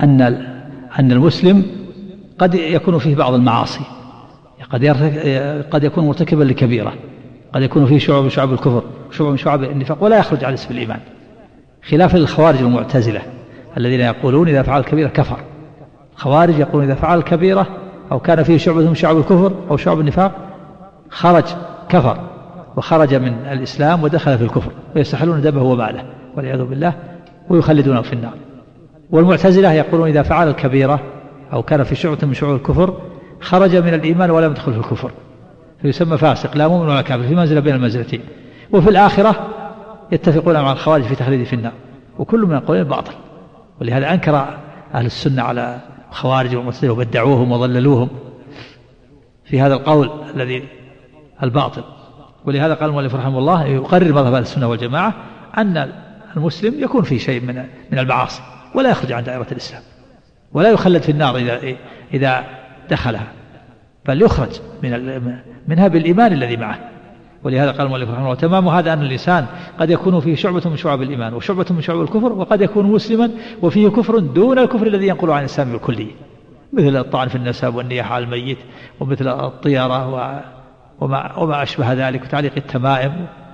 أن المسلم قد يكون فيه بعض المعاصي، قد يكون مرتكبا لكبيرة، قد يكون فيه شعب من شعب الكفر وشعب من شعب النفاق ولا يخرج عن اسم الإيمان، خلاف الخوارج المعتزلة الذين يقولون إذا فعل كبيرة كفر. خوارج يقولون إذا فعل كبيرة أو كان فيه شعبة من شعب الكفر أو شعب النفاق خرج كفر وخرج من الإسلام ودخل في الكفر، ويستحلون دمه وماله والعياذ بالله ويخلدونه في النار. والمعتزلة يقولون إذا فعل الكبيرة أو كان في شعبة من شعب الكفر خرج من الإيمان ولم يدخل في الكفر، فيسمى فاسق لا مؤمن ولا كافر، في منزلة بين المنزلتين. وفي الآخرة يتفقون مع الخوارج في تخليده في النار، وكل من القولين باطل. ولهذا أنكر أهل السنة على الخوارج والمعتزلة وبدعوهم وضللوهم في هذا القول الذي الباطل. ولهذا قال المؤلف رحمه الله يقرر مذهب أهل السنة والجماعة أن المسلم يكون في شيء من المعاصي ولا يخرج عن دائرة الإسلام، ولا يخلد في النار إذا دخلها، بل يخرج منها بالإيمان الذي معه. ولهذا قال المؤلف رحمه الله: تمام هذا أن الإنسان قد يكون فيه شعبة من شعب الإيمان وشعبة من شعب الكفر، وقد يكون مسلما وفيه كفر دون الكفر الذي ينقل عن الإسلام بالكلية، مثل الطعن في النسب والنياحة على الميت، ومثل الطيرة وما أشبه ذلك، وتعليق التمائم.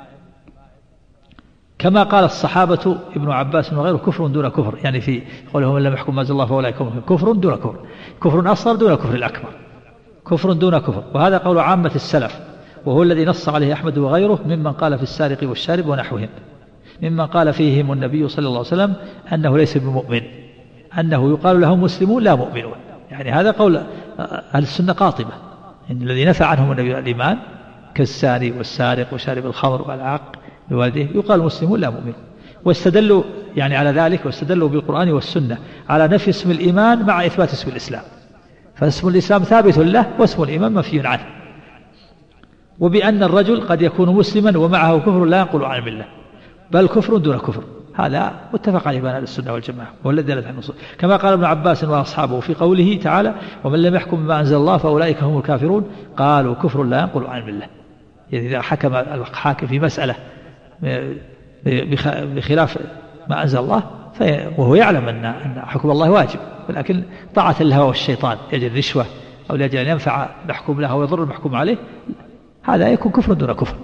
كما قال الصحابة ابن عباس وغيره: كفر دون كفر، يعني في قولهم: من لم يحكم ما أنزل الله فأولئك هم الكافرون. كفر دون كفر، كفر أصغر دون كفر الأكبر، كفر دون كفر. وهذا قول عامة السلف، وهو الذي نص عليه أحمد وغيره ممن قال في السارق والشارب ونحوهم، ممن قال فيهم النبي صلى الله عليه وسلم أنه ليس بمؤمن، أنه يقال لهم مسلمون لا مؤمنون. يعني هذا قول أهل السنة قاطبة، إن الذي نفى عنهم النبي الإيمان كالساري والسارق وشارب الخمر والعاق بوالديه يقال مسلمون لا مؤمنون. واستدلوا يعني على ذلك، واستدلوا بالقرآن والسنة على نفي اسم الإيمان مع إثبات اسم الإسلام، فاسم الإسلام ثابت له واسم الإيمان منفي عنه، وبأن الرجل قد يكون مسلما ومعه كفر لا ينقل عن الملة بل كفر دون كفر. هذا متفق عليه بين أهل السنة والجماعة، والذي دلت على النصوص، كما قال ابن عباس وأصحابه في قوله تعالى: ومن لم يحكم بما أنزل الله فأولئك هم الكافرون، قالوا كفر لا ينقل عن الملة. يعني إذا حكم الحاكم في مسألة بخلاف ما أنزل الله وهو يعلم أن حكم الله واجب، ولكن طاعة الهوى والشيطان لأجل الرشوة أو لأجل أن ينفع المحكوم له ويضر المحكوم عليه، هذا يكون كفر دون كفر.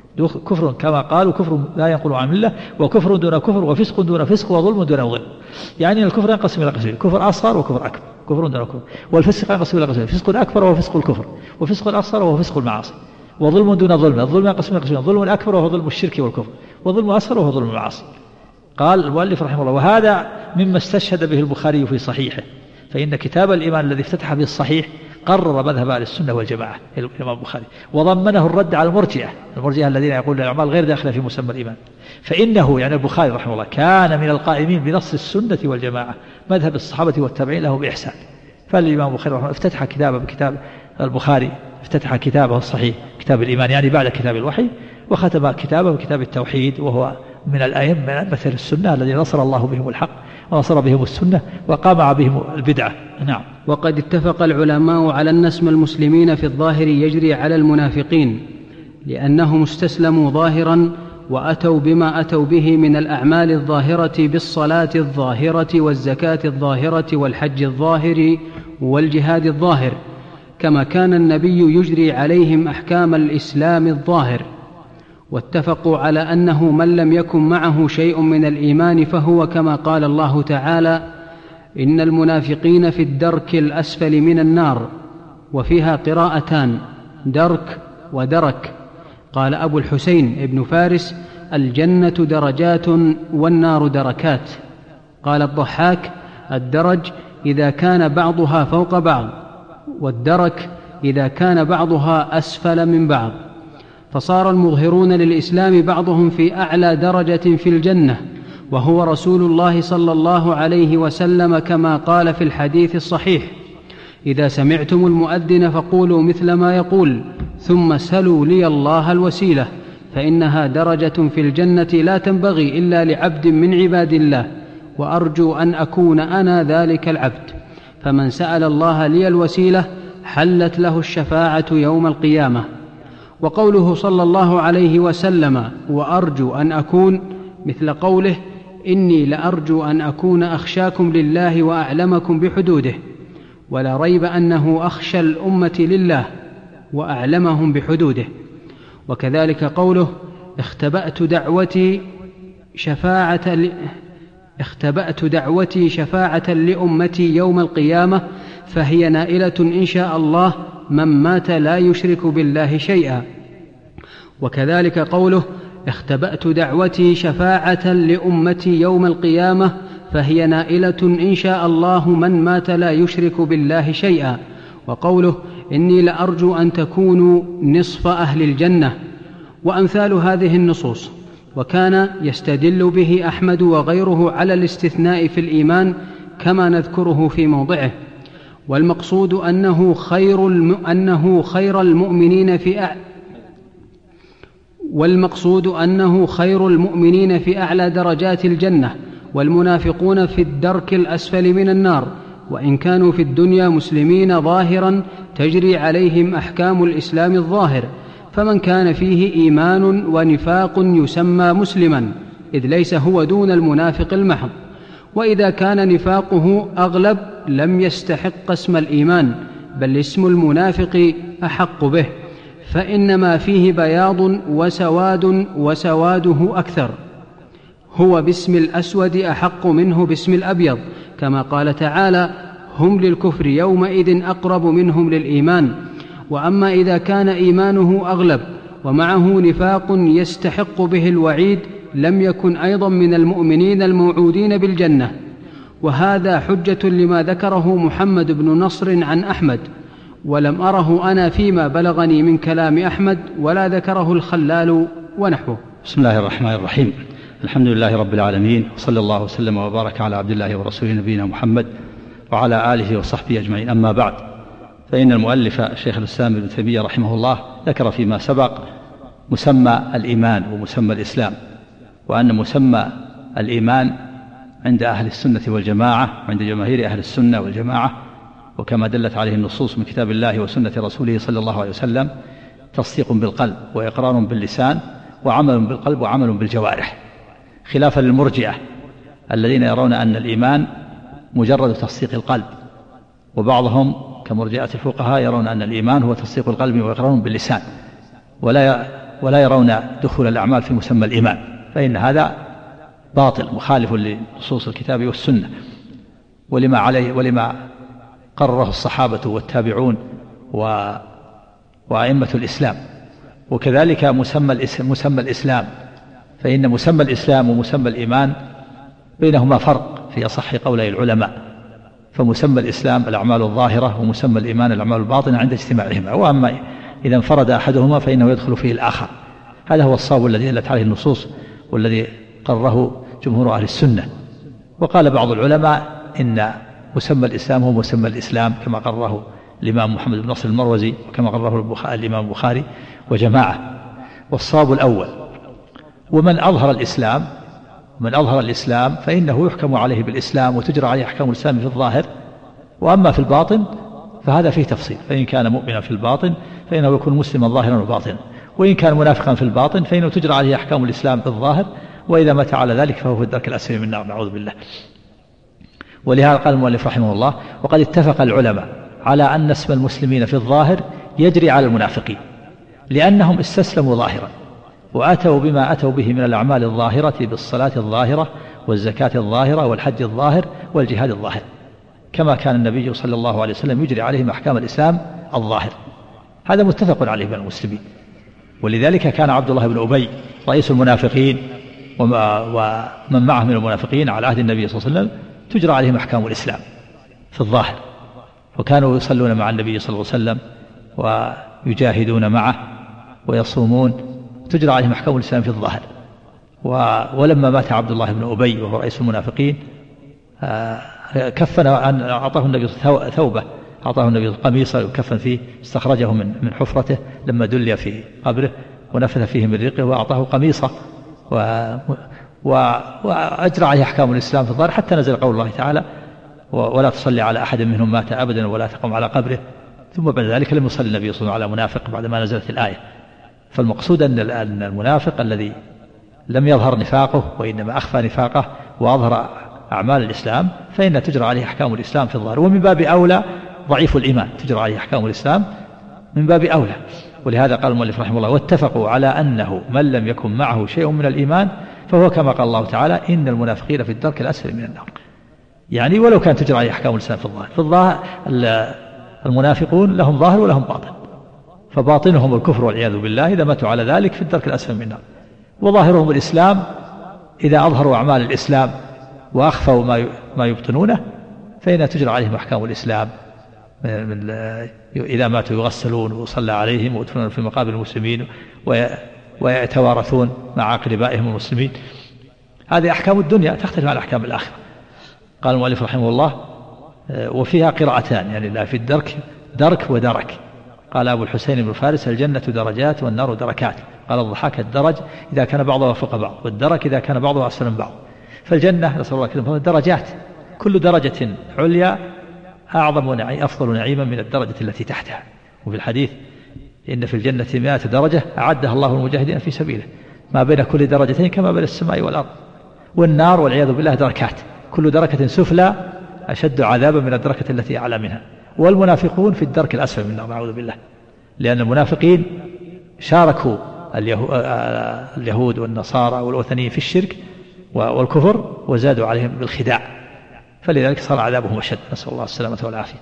كفر كما قالوا كفر لا ينقل عن الملة، وكفر دون كفر، وفسق دون فسق، وظلم دون ظلم. يعني الكفر ينقسم إلى قسمين: كفر أصغر وكفر أكبر، كفر دون كفر. والفسق ينقسم إلى قسمين: فسق أكبر وهو فسق الكفر، وفسق أصغر وهو فسق المعاصي، وظلم دون ظلم. الظلم ينقسم إلى قسمين: ظلم أكبر وهو ظلم الشرك والكفر، وظلم أصغر وهو ظلم المعاصي. قال المؤلف رحمه الله: وهذا مما استشهد به البخاري في صحيحه، فإن كتاب الإيمان الذي افتتح به الصحيح قرر مذهب أهل السنة والجماعة الإمام البخاري، وضمنه الرد على المرجئة الذين يقولون الأعمال غير داخلة في مسمى الإيمان. فإنه يعني البخاري رحمه الله كان من القائمين بنص السنة والجماعة مذهب الصحابة والتابعين له بإحسان. فالإمام البخاري رحمه الله افتتح كتابه بكتاب البخاري، افتتح كتابه الصحيح كتاب الإيمان يعني بعد كتاب الوحي، وختم كتابه بكتاب التوحيد، وهو من الأئمة مثل السنة الذي نصر الله بهم الحق ونصر بهم السنة وقامع بهم البدعة. نعم. وقد اتفق العلماء على أن اسم المسلمين في الظاهر يجري على المنافقين، لأنهم استسلموا ظاهرا وأتوا بما أتوا به من الأعمال الظاهرة بالصلاة الظاهرة والزكاة الظاهرة والحج الظاهر والجهاد الظاهر، كما كان النبي يجري عليهم أحكام الإسلام الظاهر. واتفقوا على أنه من لم يكن معه شيء من الإيمان فهو كما قال الله تعالى: إن المنافقين في الدرك الأسفل من النار، وفيها قراءتان: درك ودرك. قال أبو الحسين ابن فارس: الجنة درجات والنار دركات. قال الضحاك: الدرج إذا كان بعضها فوق بعض، والدرك إذا كان بعضها أسفل من بعض. فصار المظهرون للإسلام بعضهم في أعلى درجة في الجنة، وهو رسول الله صلى الله عليه وسلم، كما قال في الحديث الصحيح: إذا سمعتم المؤذن فقولوا مثل ما يقول، ثم سلوا لي الله الوسيلة، فإنها درجة في الجنة لا تنبغي إلا لعبد من عباد الله، وأرجو أن أكون أنا ذلك العبد. فمن سأل الله لي الوسيلة حلت له الشفاعة يوم القيامة. وقوله صلى الله عليه وسلم: وأرجو أن أكون، مثل قوله: إني لأرجو أن أكون أخشاكم لله وأعلمكم بحدوده. ولا ريب أنه أخشى الأمة لله وأعلمهم بحدوده. وكذلك قوله: اختبأت دعوتي شفاعة لأمتي يوم القيامة، فهي نائلة إن شاء الله من مات لا يشرك بالله شيئا. وكذلك قوله: اختبأت دعوتي شفاعة لأمتي يوم القيامة، فهي نائلة إن شاء الله من مات لا يشرك بالله شيئا. وقوله: إني لأرجو أن تكونوا نصف أهل الجنة، وأمثال هذه النصوص. وكان يستدل به أحمد وغيره على الاستثناء في الإيمان كما نذكره في موضعه. والمقصود أنه خير المؤمنين في أعلى درجات الجنة، والمنافقون في الدرك الأسفل من النار، وإن كانوا في الدنيا مسلمين ظاهرا تجري عليهم أحكام الإسلام الظاهر. فمن كان فيه إيمان ونفاق يسمى مسلما، إذ ليس هو دون المنافق المحض. وإذا كان نفاقه أغلب لم يستحق اسم الإيمان، بل اسم المنافق أحق به، فإنما فيه بياض وسواد، وسواده أكثر. هو باسم الأسود أحق منه باسم الأبيض، كما قال تعالى: هم للكفر يومئذ أقرب منهم للإيمان. وأما إذا كان إيمانه أغلب ومعه نفاق يستحق به الوعيد، لم يكن أيضا من المؤمنين الموعودين بالجنة. وهذا حجة لما ذكره محمد بن نصر عن أحمد ولم أره أنا فيما بلغني من كلام أحمد ولا ذكره الخلال ونحوه. بسم الله الرحمن الرحيم. الحمد لله رب العالمين، وصلى الله وسلم وبارك على عبد الله ورسوله نبينا محمد وعلى آله وصحبه أجمعين. أما بعد، فإن المؤلف الشيخ الإسلام ابن تيمية رحمه الله ذكر فيما سبق مسمى الإيمان ومسمى الإسلام، وأن مسمى الإيمان عند أهل السنة والجماعة وعند جماهير أهل السنة والجماعة، وكما دلت عليه النصوص من كتاب الله وسنة رسوله صلى الله عليه وسلم، تصديق بالقلب وإقرار باللسان وعمل بالقلب وعمل بالجوارح، خلافا للمرجئة الذين يرون أن الإيمان مجرد تصديق القلب، وبعضهم كمرجئة الفقهاء يرون أن الإيمان هو تصديق القلب وإقرار باللسان، ولا يرون دخول الأعمال في مسمى الإيمان، فإن هذا باطل مخالف لنصوص الكتاب والسنة ولما قرره الصحابة والتابعون وأئمة الإسلام. وكذلك مسمى الإسلام، فإن مسمى الإسلام ومسمى الإيمان بينهما فرق في أصح قولي العلماء، فمسمى الإسلام الأعمال الظاهرة ومسمى الإيمان الأعمال الباطنة عند اجتماعهما، وأما إذا انفرد أحدهما فإنه يدخل فيه الآخر. هذا هو الصواب الذي دلت عليه النصوص والذي قرره جمهور أهل السنة. وقال بعض العلماء إن مسمى الإسلام هو مسمى الإسلام كما قرره الإمام محمد بن نصر المروزي وكما قرره الإمام البخاري وجماعة. والصواب الأول. ومن أظهر الإسلام فإنه يحكم عليه بالإسلام وتجرى عليه أحكام الإسلام في الظاهر، وأما في الباطن فهذا فيه تفصيل، فإن كان مؤمنا في الباطن فإنه يكون مسلما ظاهرا وباطنا، وإن كان منافقا في الباطن فإنه تجرى عليه أحكام الإسلام في الظاهر، وإذا مات على ذلك فهو في الدرك الأسفل من النار، نعوذ بالله. ولهذا قال المؤلف رحمه الله: وقد اتفق العلماء على أن اسم المسلمين في الظاهر يجري على المنافقين، لأنهم استسلموا ظاهرا وأتوا بما أتوا به من الأعمال الظاهرة بالصلاة الظاهرة والزكاة الظاهرة والحج الظاهر والجهاد الظاهر، كما كان النبي صلى الله عليه وسلم يجري عليهم أحكام الإسلام الظاهر. هذا متفق عليه بين المسلمين. ولذلك كان عبد الله بن أبي رئيس المنافقين ومن معه من المنافقين على عهد النبي صلى الله عليه وسلم تجرى عليهم أحكام الإسلام في الظاهر، وكانوا يصلون مع النبي صلى الله عليه وسلم ويجاهدون معه ويصومون، تجرى عليهم أحكام الإسلام في الظاهر. ولما مات عبد الله بن أبي وهو رئيس المنافقين كفن، أعطاه النبي ثوبة، أعطاه النبي قميصا يكفن فيه، استخرجه من حفرته لما دلي في قبره ونفث فيه من ريقه وأعطاه قميصا، وأجرى عليه أحكام الإسلام في الظاهر حتى نزل قول الله تعالى: ولا تصلي على أحد منهم مات أبدا ولا تقم على قبره. ثم بعد ذلك لم يصلي النبي صلى الله عليه وسلم على منافق بعدما نزلت الآية. فالمقصود أن المنافق الذي لم يظهر نفاقه وإنما أخفى نفاقه وأظهر أعمال الإسلام فإن تجرى عليه أحكام الإسلام في الظاهر، ومن باب أولى ضعيف الإيمان تجرى عليه أحكام الإسلام من باب أولى. ولهذا قال المؤلف رحمه الله: واتفقوا على أنه من لم يكن معه شيء من الإيمان فهو كما قال الله تعالى: إن المنافقين في الدرك الأسفل من النار. يعني ولو كان تجرى عليه أحكام الإسلام في الظاهر المنافقون لهم ظاهر ولهم باطن، فباطنهم الكفر والعياذ بالله إذا ماتوا على ذلك في الدرك الأسفل من النار، وظاهرهم الإسلام إذا أظهروا أعمال الإسلام وأخفوا ما يبطنونه فإن تجرى عليهم أحكام الإسلام. إذا ماتوا يغسلون ويصلى عليهم ويدفنون في مقابر المسلمين ويتوارثون مع أقربائهم المسلمين. هذه أحكام الدنيا تختلف عن أحكام الآخرة. قال المؤلف رحمه الله: وفيها قراءتان، يعني لا في الدرك درك ودرك. قال أبو الحسين بن فارس: الجنة درجات والنار دركات. قال الضحاك: الدرج إذا كان بعضها فوق بعض، والدرك إذا كان بعضها أسفل من بعض. فالجنة نسأل الله كذا درجات، كل درجة عليا أعظم أفضل نعيما من الدرجة التي تحتها. وفي الحديث: إن في الجنة 100 درجة أعدها الله المجاهدين في سبيله، ما بين كل درجتين كما بين السماء والأرض. والنار والعياذ بالله دركات، كل دركة سفلى أشد عذابا من الدركة التي أعلى منها. والمنافقون في الدرك الأسفل من النار، نعوذ بالله، لأن المنافقين شاركوا اليهود والنصارى والوثنيين في الشرك والكفر وزادوا عليهم بالخداع، فلذلك صار عذابهم أشد، نسأل الله السلامة والعافية.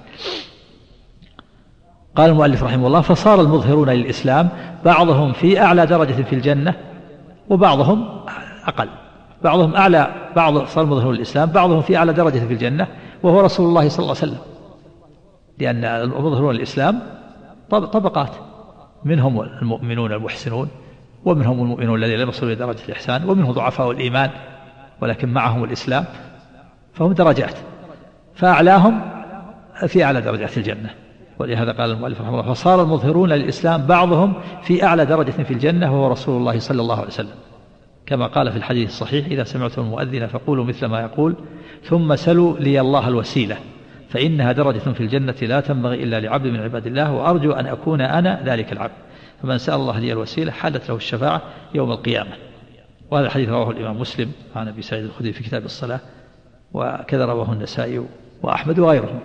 قال المؤلف رحمه الله: فصار المظهرون للإسلام بعضهم في أعلى درجة في الجنة وبعضهم أقل، بعضهم أعلى، صار المظهرون للإسلام بعضهم في أعلى درجة في الجنة وهو رسول الله صلى الله عليه وسلم، لأن المظهرون الإسلام طبقات، منهم المؤمنون المحسنون، ومنهم المؤمنون الذين لم يصلوا إلى درجة الإحسان، ومنهم ضعفاء الإيمان ولكن معهم الإسلام، فهم درجات، فأعلاهم في أعلى درجات الجنة. ولهذا قال المؤلف رحمه الله: فصار المظهرون للإسلام بعضهم في أعلى درجة في الجنة وهو رسول الله صلى الله عليه وسلم، كما قال في الحديث الصحيح: إذا سمعتم المؤذن فقولوا مثل ما يقول ثم سلوا لي الله الوسيلة فإنها درجة في الجنة لا تنبغي إلا لعبد من عباد الله وأرجو أن أكون أنا ذلك العبد، فمن سأل الله لي الوسيلة حلت له الشفاعة يوم القيامة. وهذا الحديث رواه الإمام مسلم عن أبي سعيد الخدري في كتاب الصلاة، وكذا رواه النسائي وأحمد وغيرهم.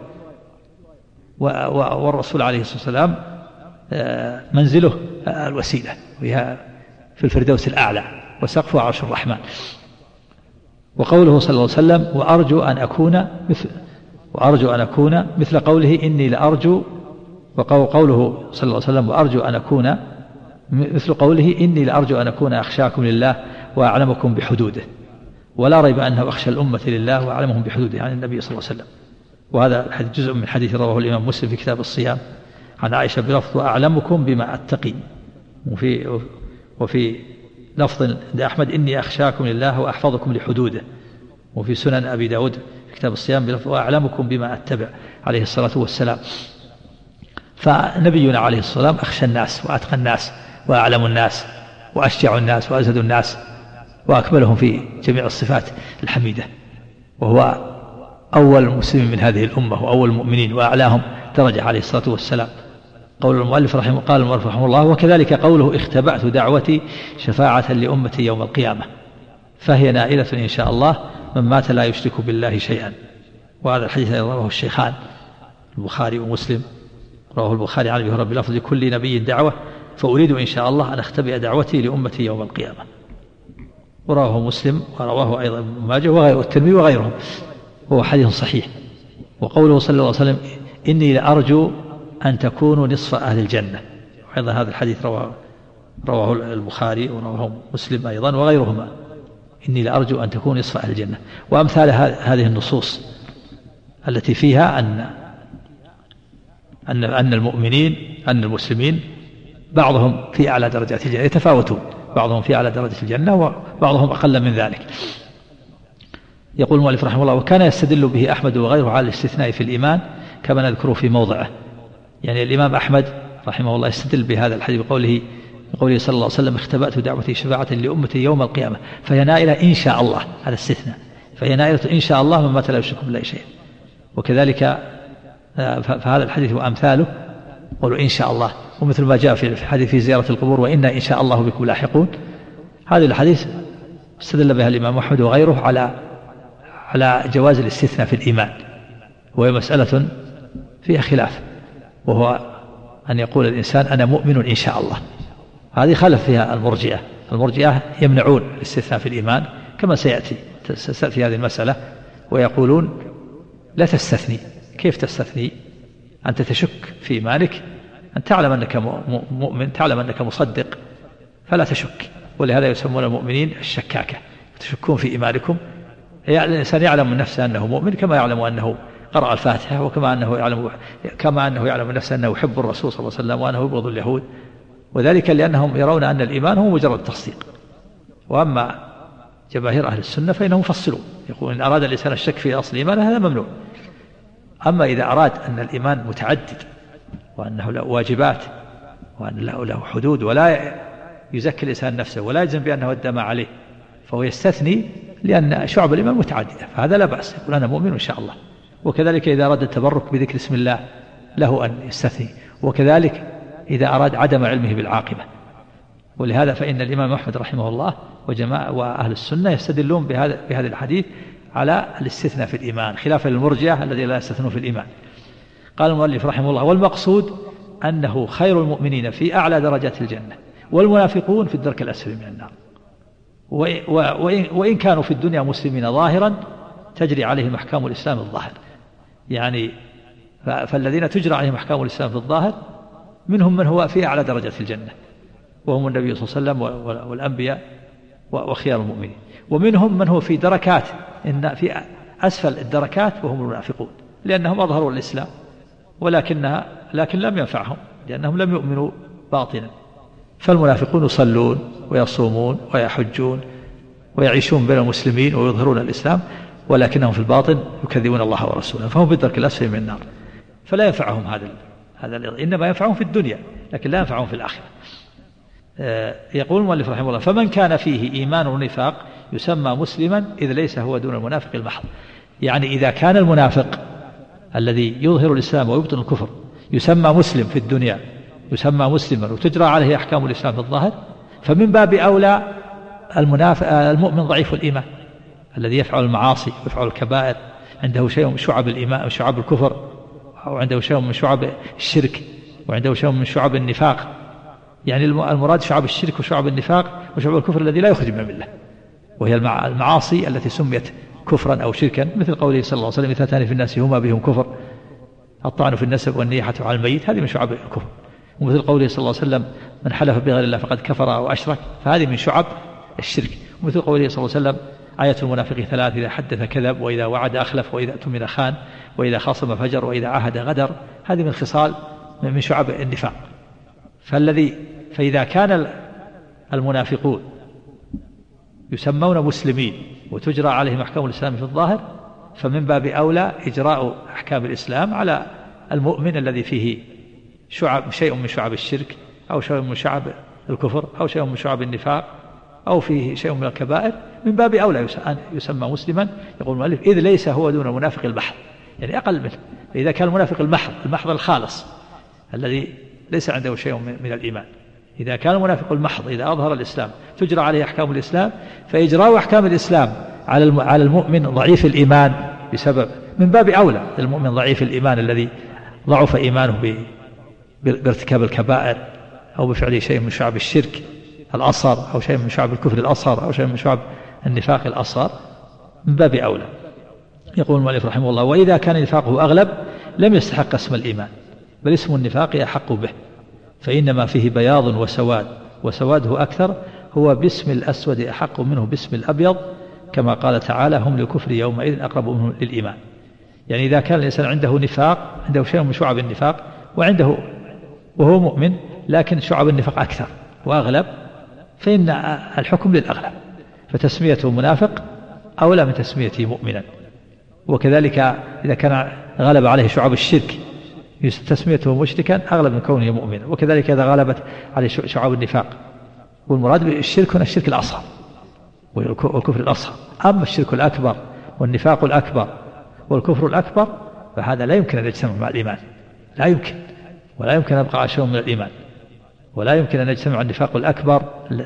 والرسول عليه الصلاة والسلام منزله الوسيلة وهي في الفردوس الأعلى وسقفه عرش الرحمن. وقوله صلى الله عليه وسلم: وأرجو أن أكون مثل قوله إني لأرجو، وقوله صلى الله عليه وسلم: وأرجو أن أكون مثل قوله إني لأرجو أن أكون أخشاكم لله وأعلمكم بحدوده، ولا ريب أنه أخشى الأمة لله وأعلمهم بحدوده عن النبي صلى الله عليه وسلم. وهذا جزء من حديث رواه الإمام مسلم في كتاب الصيام عن عائشة بلفظ: وأعلمكم بما أتقي، وفي لفظ عند أحمد: إني أخشاكم لله وأحفظكم لحدوده، وفي سنن أبي داود في كتاب الصيام بلفظ: وأعلمكم بما أتبع، عليه الصلاة والسلام. فنبينا عليه الصلاة والسلام أخشى الناس وأتقى الناس وأعلم الناس وأشجع الناس وأزهد الناس وأكملهم في جميع الصفات الحميدة، وهو أول مسلم من هذه الأمة وأول المؤمنين وأعلاهم درجة عليه الصلاة والسلام. قال المؤلف رحمه الله: وكذلك قوله: اختبأت دعوتي شفاعة لأمتي يوم القيامة، فهي نائلة إن شاء الله من مات لا يشرك بالله شيئا. وهذا الحديث رواه الشيخان البخاري ومسلم، رواه البخاري عن أبي هريرة بلفظ: كل نبي دعوة فأريد إن شاء الله أن أختبئ دعوتي لأمتي يوم القيامة. ورواه مسلم ورواه أيضا ابن ماجه والترمذي وغيرهم، وهو حديث صحيح. وقوله صلى الله عليه وسلم: إني لأرجو أن تكونوا نصف أهل الجنة، وأيضا هذا الحديث رواه البخاري ورواه مسلم أيضا وغيرهما: إني لأرجو أن تكونوا نصف أهل الجنة. وأمثال هذه النصوص التي فيها أن المسلمين بعضهم في أعلى درجات الجنة، يتفاوتون، بعضهم في أعلى درجة الجنة وبعضهم أقل من ذلك. يقول المؤلف رحمه الله: وكان يستدل به أحمد وغيره على الاستثناء في الإيمان كما نذكره في موضعه. يعني الإمام أحمد رحمه الله يستدل بهذا الحديث بقوله صلى الله عليه وسلم: اختبأت دعوتي شفاعة لأمتي يوم القيامة فهي نائلة إن شاء الله، هذا استثناء، فهي نائلة إن شاء الله من مات لا يشرك بالله شيئا. وكذلك فهذا الحديث وأمثاله قولوا إن شاء الله، ومثل ما جاء في حديث في زيارة القبور: وإنا إن شاء الله بكم لاحقون. هذه الحديث استدل بها الإمام أحمد وغيره على جواز الاستثناء في الإيمان، وهي مسألة فيها خلاف، وهو أن يقول الإنسان أنا مؤمن إن شاء الله. هذه خلف فيها المرجئة يمنعون الاستثناء في الإيمان كما سيأتي هذه المسألة، ويقولون لا تستثني. كيف تستثني؟ أنت تشك في إيمانك، أن تعلم أنك مؤمن، تعلم أنك مصدق، فلا تشك. ولهذا يسمون المؤمنين الشكاكة، تشكون في إيمانكم. الإنسان يعلم من نفسه أنه مؤمن كما يعلم أنه قرأ الفاتحة، وكما أنه يعلم من نفسه أنه يحب الرسول صلى الله عليه وسلم وأنه يبغض اليهود، وذلك لأنهم يرون أن الإيمان هو مجرد تصديق. وأما جماهير أهل السنة فإنهم يفصلون، يقول إن أراد الإنسان الشك في أصل الإيمان هذا ممنوع. أما إذا أراد أن الإيمان متعدد وأنه له واجبات وأن له حدود ولا يزكي الإنسان نفسه ولا يجزم بأنه الدم عليه، فهو يستثني لأن شعب الإيمان متعددة، فهذا لا بأس، يقول أنا مؤمن إن شاء الله. وكذلك إذا أراد التبرك بذكر اسم الله له أن يستثني، وكذلك إذا أراد عدم علمه بالعاقبة. ولهذا فإن الإمام أحمد رحمه الله وأهل السنة يستدلون بهذا الحديث على الاستثناء في الإيمان، خلافا للمرجئة الذين لا يستثنون في الإيمان. قال المؤلف رحمه الله: والمقصود أنه خير المؤمنين في أعلى درجات الجنة، والمنافقون في الدرك الأسفل من النار. وإن كانوا في الدنيا مسلمين ظاهرا تجري عليهم أحكام الإسلام الظاهر، يعني فالذين تجرى عليهم أحكام الإسلام في الظاهر منهم من هو في أعلى درجات الجنة وهم النبي صلى الله عليه وسلم والأنبياء وخيار المؤمنين، ومنهم من هو في دركات، إن في أسفل الدركات وهم المنافقون، لأنهم أظهروا الإسلام لكن لم ينفعهم لأنهم لم يؤمنوا باطنا. فالمنافقون يصلون ويصومون ويحجون ويعيشون بين المسلمين ويظهرون الإسلام، ولكنهم في الباطن يكذبون الله ورسوله، فهم بالدرك الأسفل من النار. فلا ينفعهم هذا إنما ينفعهم في الدنيا لكن لا ينفعهم في الآخرة. يقول المؤلف رحمه الله: فمن كان فيه إيمان ونفاق يسمى مسلما إذ ليس هو دون المنافق المحض. يعني إذا كان المنافق الذي يظهر الإسلام ويبطن الكفر يسمى مسلم في الدنيا، يسمى مسلما وتجرى عليه أحكام الإسلام في الظاهر، فمن باب أولى المؤمن ضعيف الإيمان الذي يفعل المعاصي ويفعل الكبائر، عنده شيء من شعب الإيمان وشعب الكفر، أو عنده شيء من شعب الشرك، وعنده شيء من شعب النفاق. يعني المراد شعب الشرك وشعب النفاق وشعب الكفر الذي لا يخرج من الملة، وهي المعاصي التي سميت كفرا أو شركا، مثل قوله صلى الله عليه وسلم: اثنتان في الناس هما بهم كفر، الطعن في النسب والنياحة على الميت، هذه من شعب الكفر. ومثل قوله صلى الله عليه وسلم: من حلف بغير الله فقد كفر أو أشرك، فهذه من شعب الشرك. ومثل قوله صلى الله عليه وسلم: آية المنافق ثلاث: إذا حدث كذب، وإذا وعد أخلف، وإذا اؤتمن خان، وإذا خاصم فجر، وإذا عاهد غدر. هذه من خصال من شعب النفاق. فإذا كان المنافقون يسمون مسلمين وتجرى عليهم أحكام الإسلام في الظاهر، فمن باب أولى إجراء أحكام الإسلام على المؤمن الذي فيه شيء من شعب الشرك، أو شيء من شعب الكفر، أو شيء من شعب النفاق، أو فيه شيء من الكبائر. من باب أولى يسمى مسلما. يقول المؤلف: إذ ليس هو دون المنافق المحض، يعني أقل منه. إذا كان المنافق المحض الخالص الذي ليس عنده شيء من الإيمان، إذا كان المنافق المحض إذا أظهر الإسلام تجرى عليه أحكام الإسلام، فإجراء أحكام الإسلام على المؤمن ضعيف الإيمان بسبب من باب أولى المؤمن ضعيف الإيمان الذي ضعف إيمانه بارتكاب الكبائر، أو بفعل شيء من شعب الشرك الأصغر، أو شيء من شعب الكفر الأصغر، أو شيء من شعب النفاق الأصغر، من باب أولى. يقول المؤلف رحمه الله: وإذا كان نفاقه أغلب لم يستحق اسم الإيمان، بل اسم النفاق أحق به، فإنما فيه بياض وسواد، وسواده أكثر، هو باسم الأسود أحق منه باسم الأبيض، كما قال تعالى: هم للكفر يومئذ أقرب منهم للإيمان. يعني إذا كان الإنسان عنده نفاق، عنده شيء من شعب النفاق، وهو مؤمن، لكن شعب النفاق أكثر وأغلب، فإن الحكم للأغلب، فتسميته منافق أولى من تسميته مؤمنا. وكذلك إذا كان غلب عليه شعب الشرك تسميته مشركا أغلب من كونه مؤمنا. وكذلك إذا غلبت عليه شعب النفاق، والمراد بالشرك هنا الشرك الأصغر والكفر الأصغر. أما الشرك الأكبر والنفاق الأكبر والكفر الأكبر فهذا لا يمكن أن يجتمع مع الإيمان، لا يمكن، ولا يمكن أن يبقى شيء من الإيمان، ولا يمكن أن يجتمع النفاق الأكبر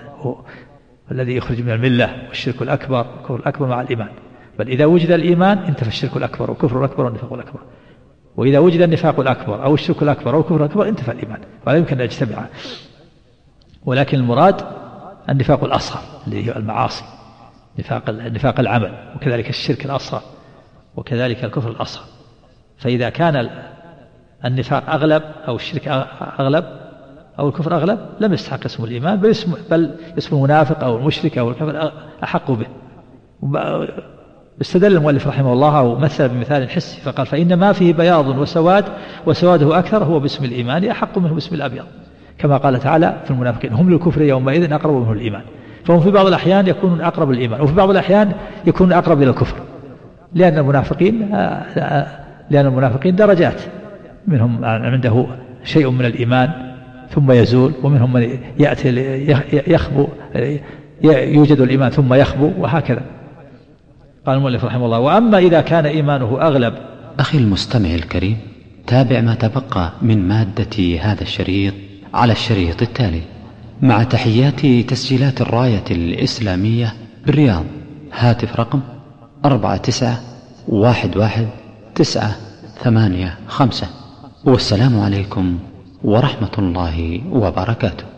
الذي يخرج من الملة والشرك الأكبر والكفر الأكبر مع الإيمان. بل إذا وجد الإيمان انتفى الشرك الأكبر والكفر الأكبر والنفاق الأكبر، وإذا وجد النفاق الأكبر أو الشرك الأكبر أو الكفر الأكبر انتفى الإيمان، ولا يمكن أن يجتمع. ولكن المراد النفاق الأصغر اللي هي المعاصي، نفاق العمل، وكذلك الشرك الأصغر، وكذلك الكفر الأصغر. فإذا كان النفاق أغلب أو الشرك أغلب أو الكفر أغلب لم يستحق اسم الإيمان، بل اسم المنافق أو المشرك أو الكافر أحق به. استدل المؤلف رحمه الله أو مثل بمثال حسي فقال: فإن ما فيه بياض وسواد، وسواده أكثر، هو باسم الإيمان أحق منه باسم الأبيض، كما قال تعالى في المنافقين: هم للكفر يومئذ أقرب منه الإيمان. فهم في بعض الأحيان يكونون أقرب الإيمان، وفي بعض الأحيان يكونون أقرب إلى الكفر، لأن المنافقين درجات، منهم عنده شيء من الإيمان ثم يزول، ومنهم من يأتي يخبو، يوجد الإيمان ثم يخبو، وهكذا. قال المؤلف رحمه الله: وأما إذا كان إيمانه أغلب. أخي المستمع الكريم، تابع ما تبقى من مادة هذا الشريط على الشريط التالي، مع تحيات تسجيلات الراية الإسلامية بالرياض. هاتف رقم 49111985. والسلام عليكم ورحمة الله وبركاته.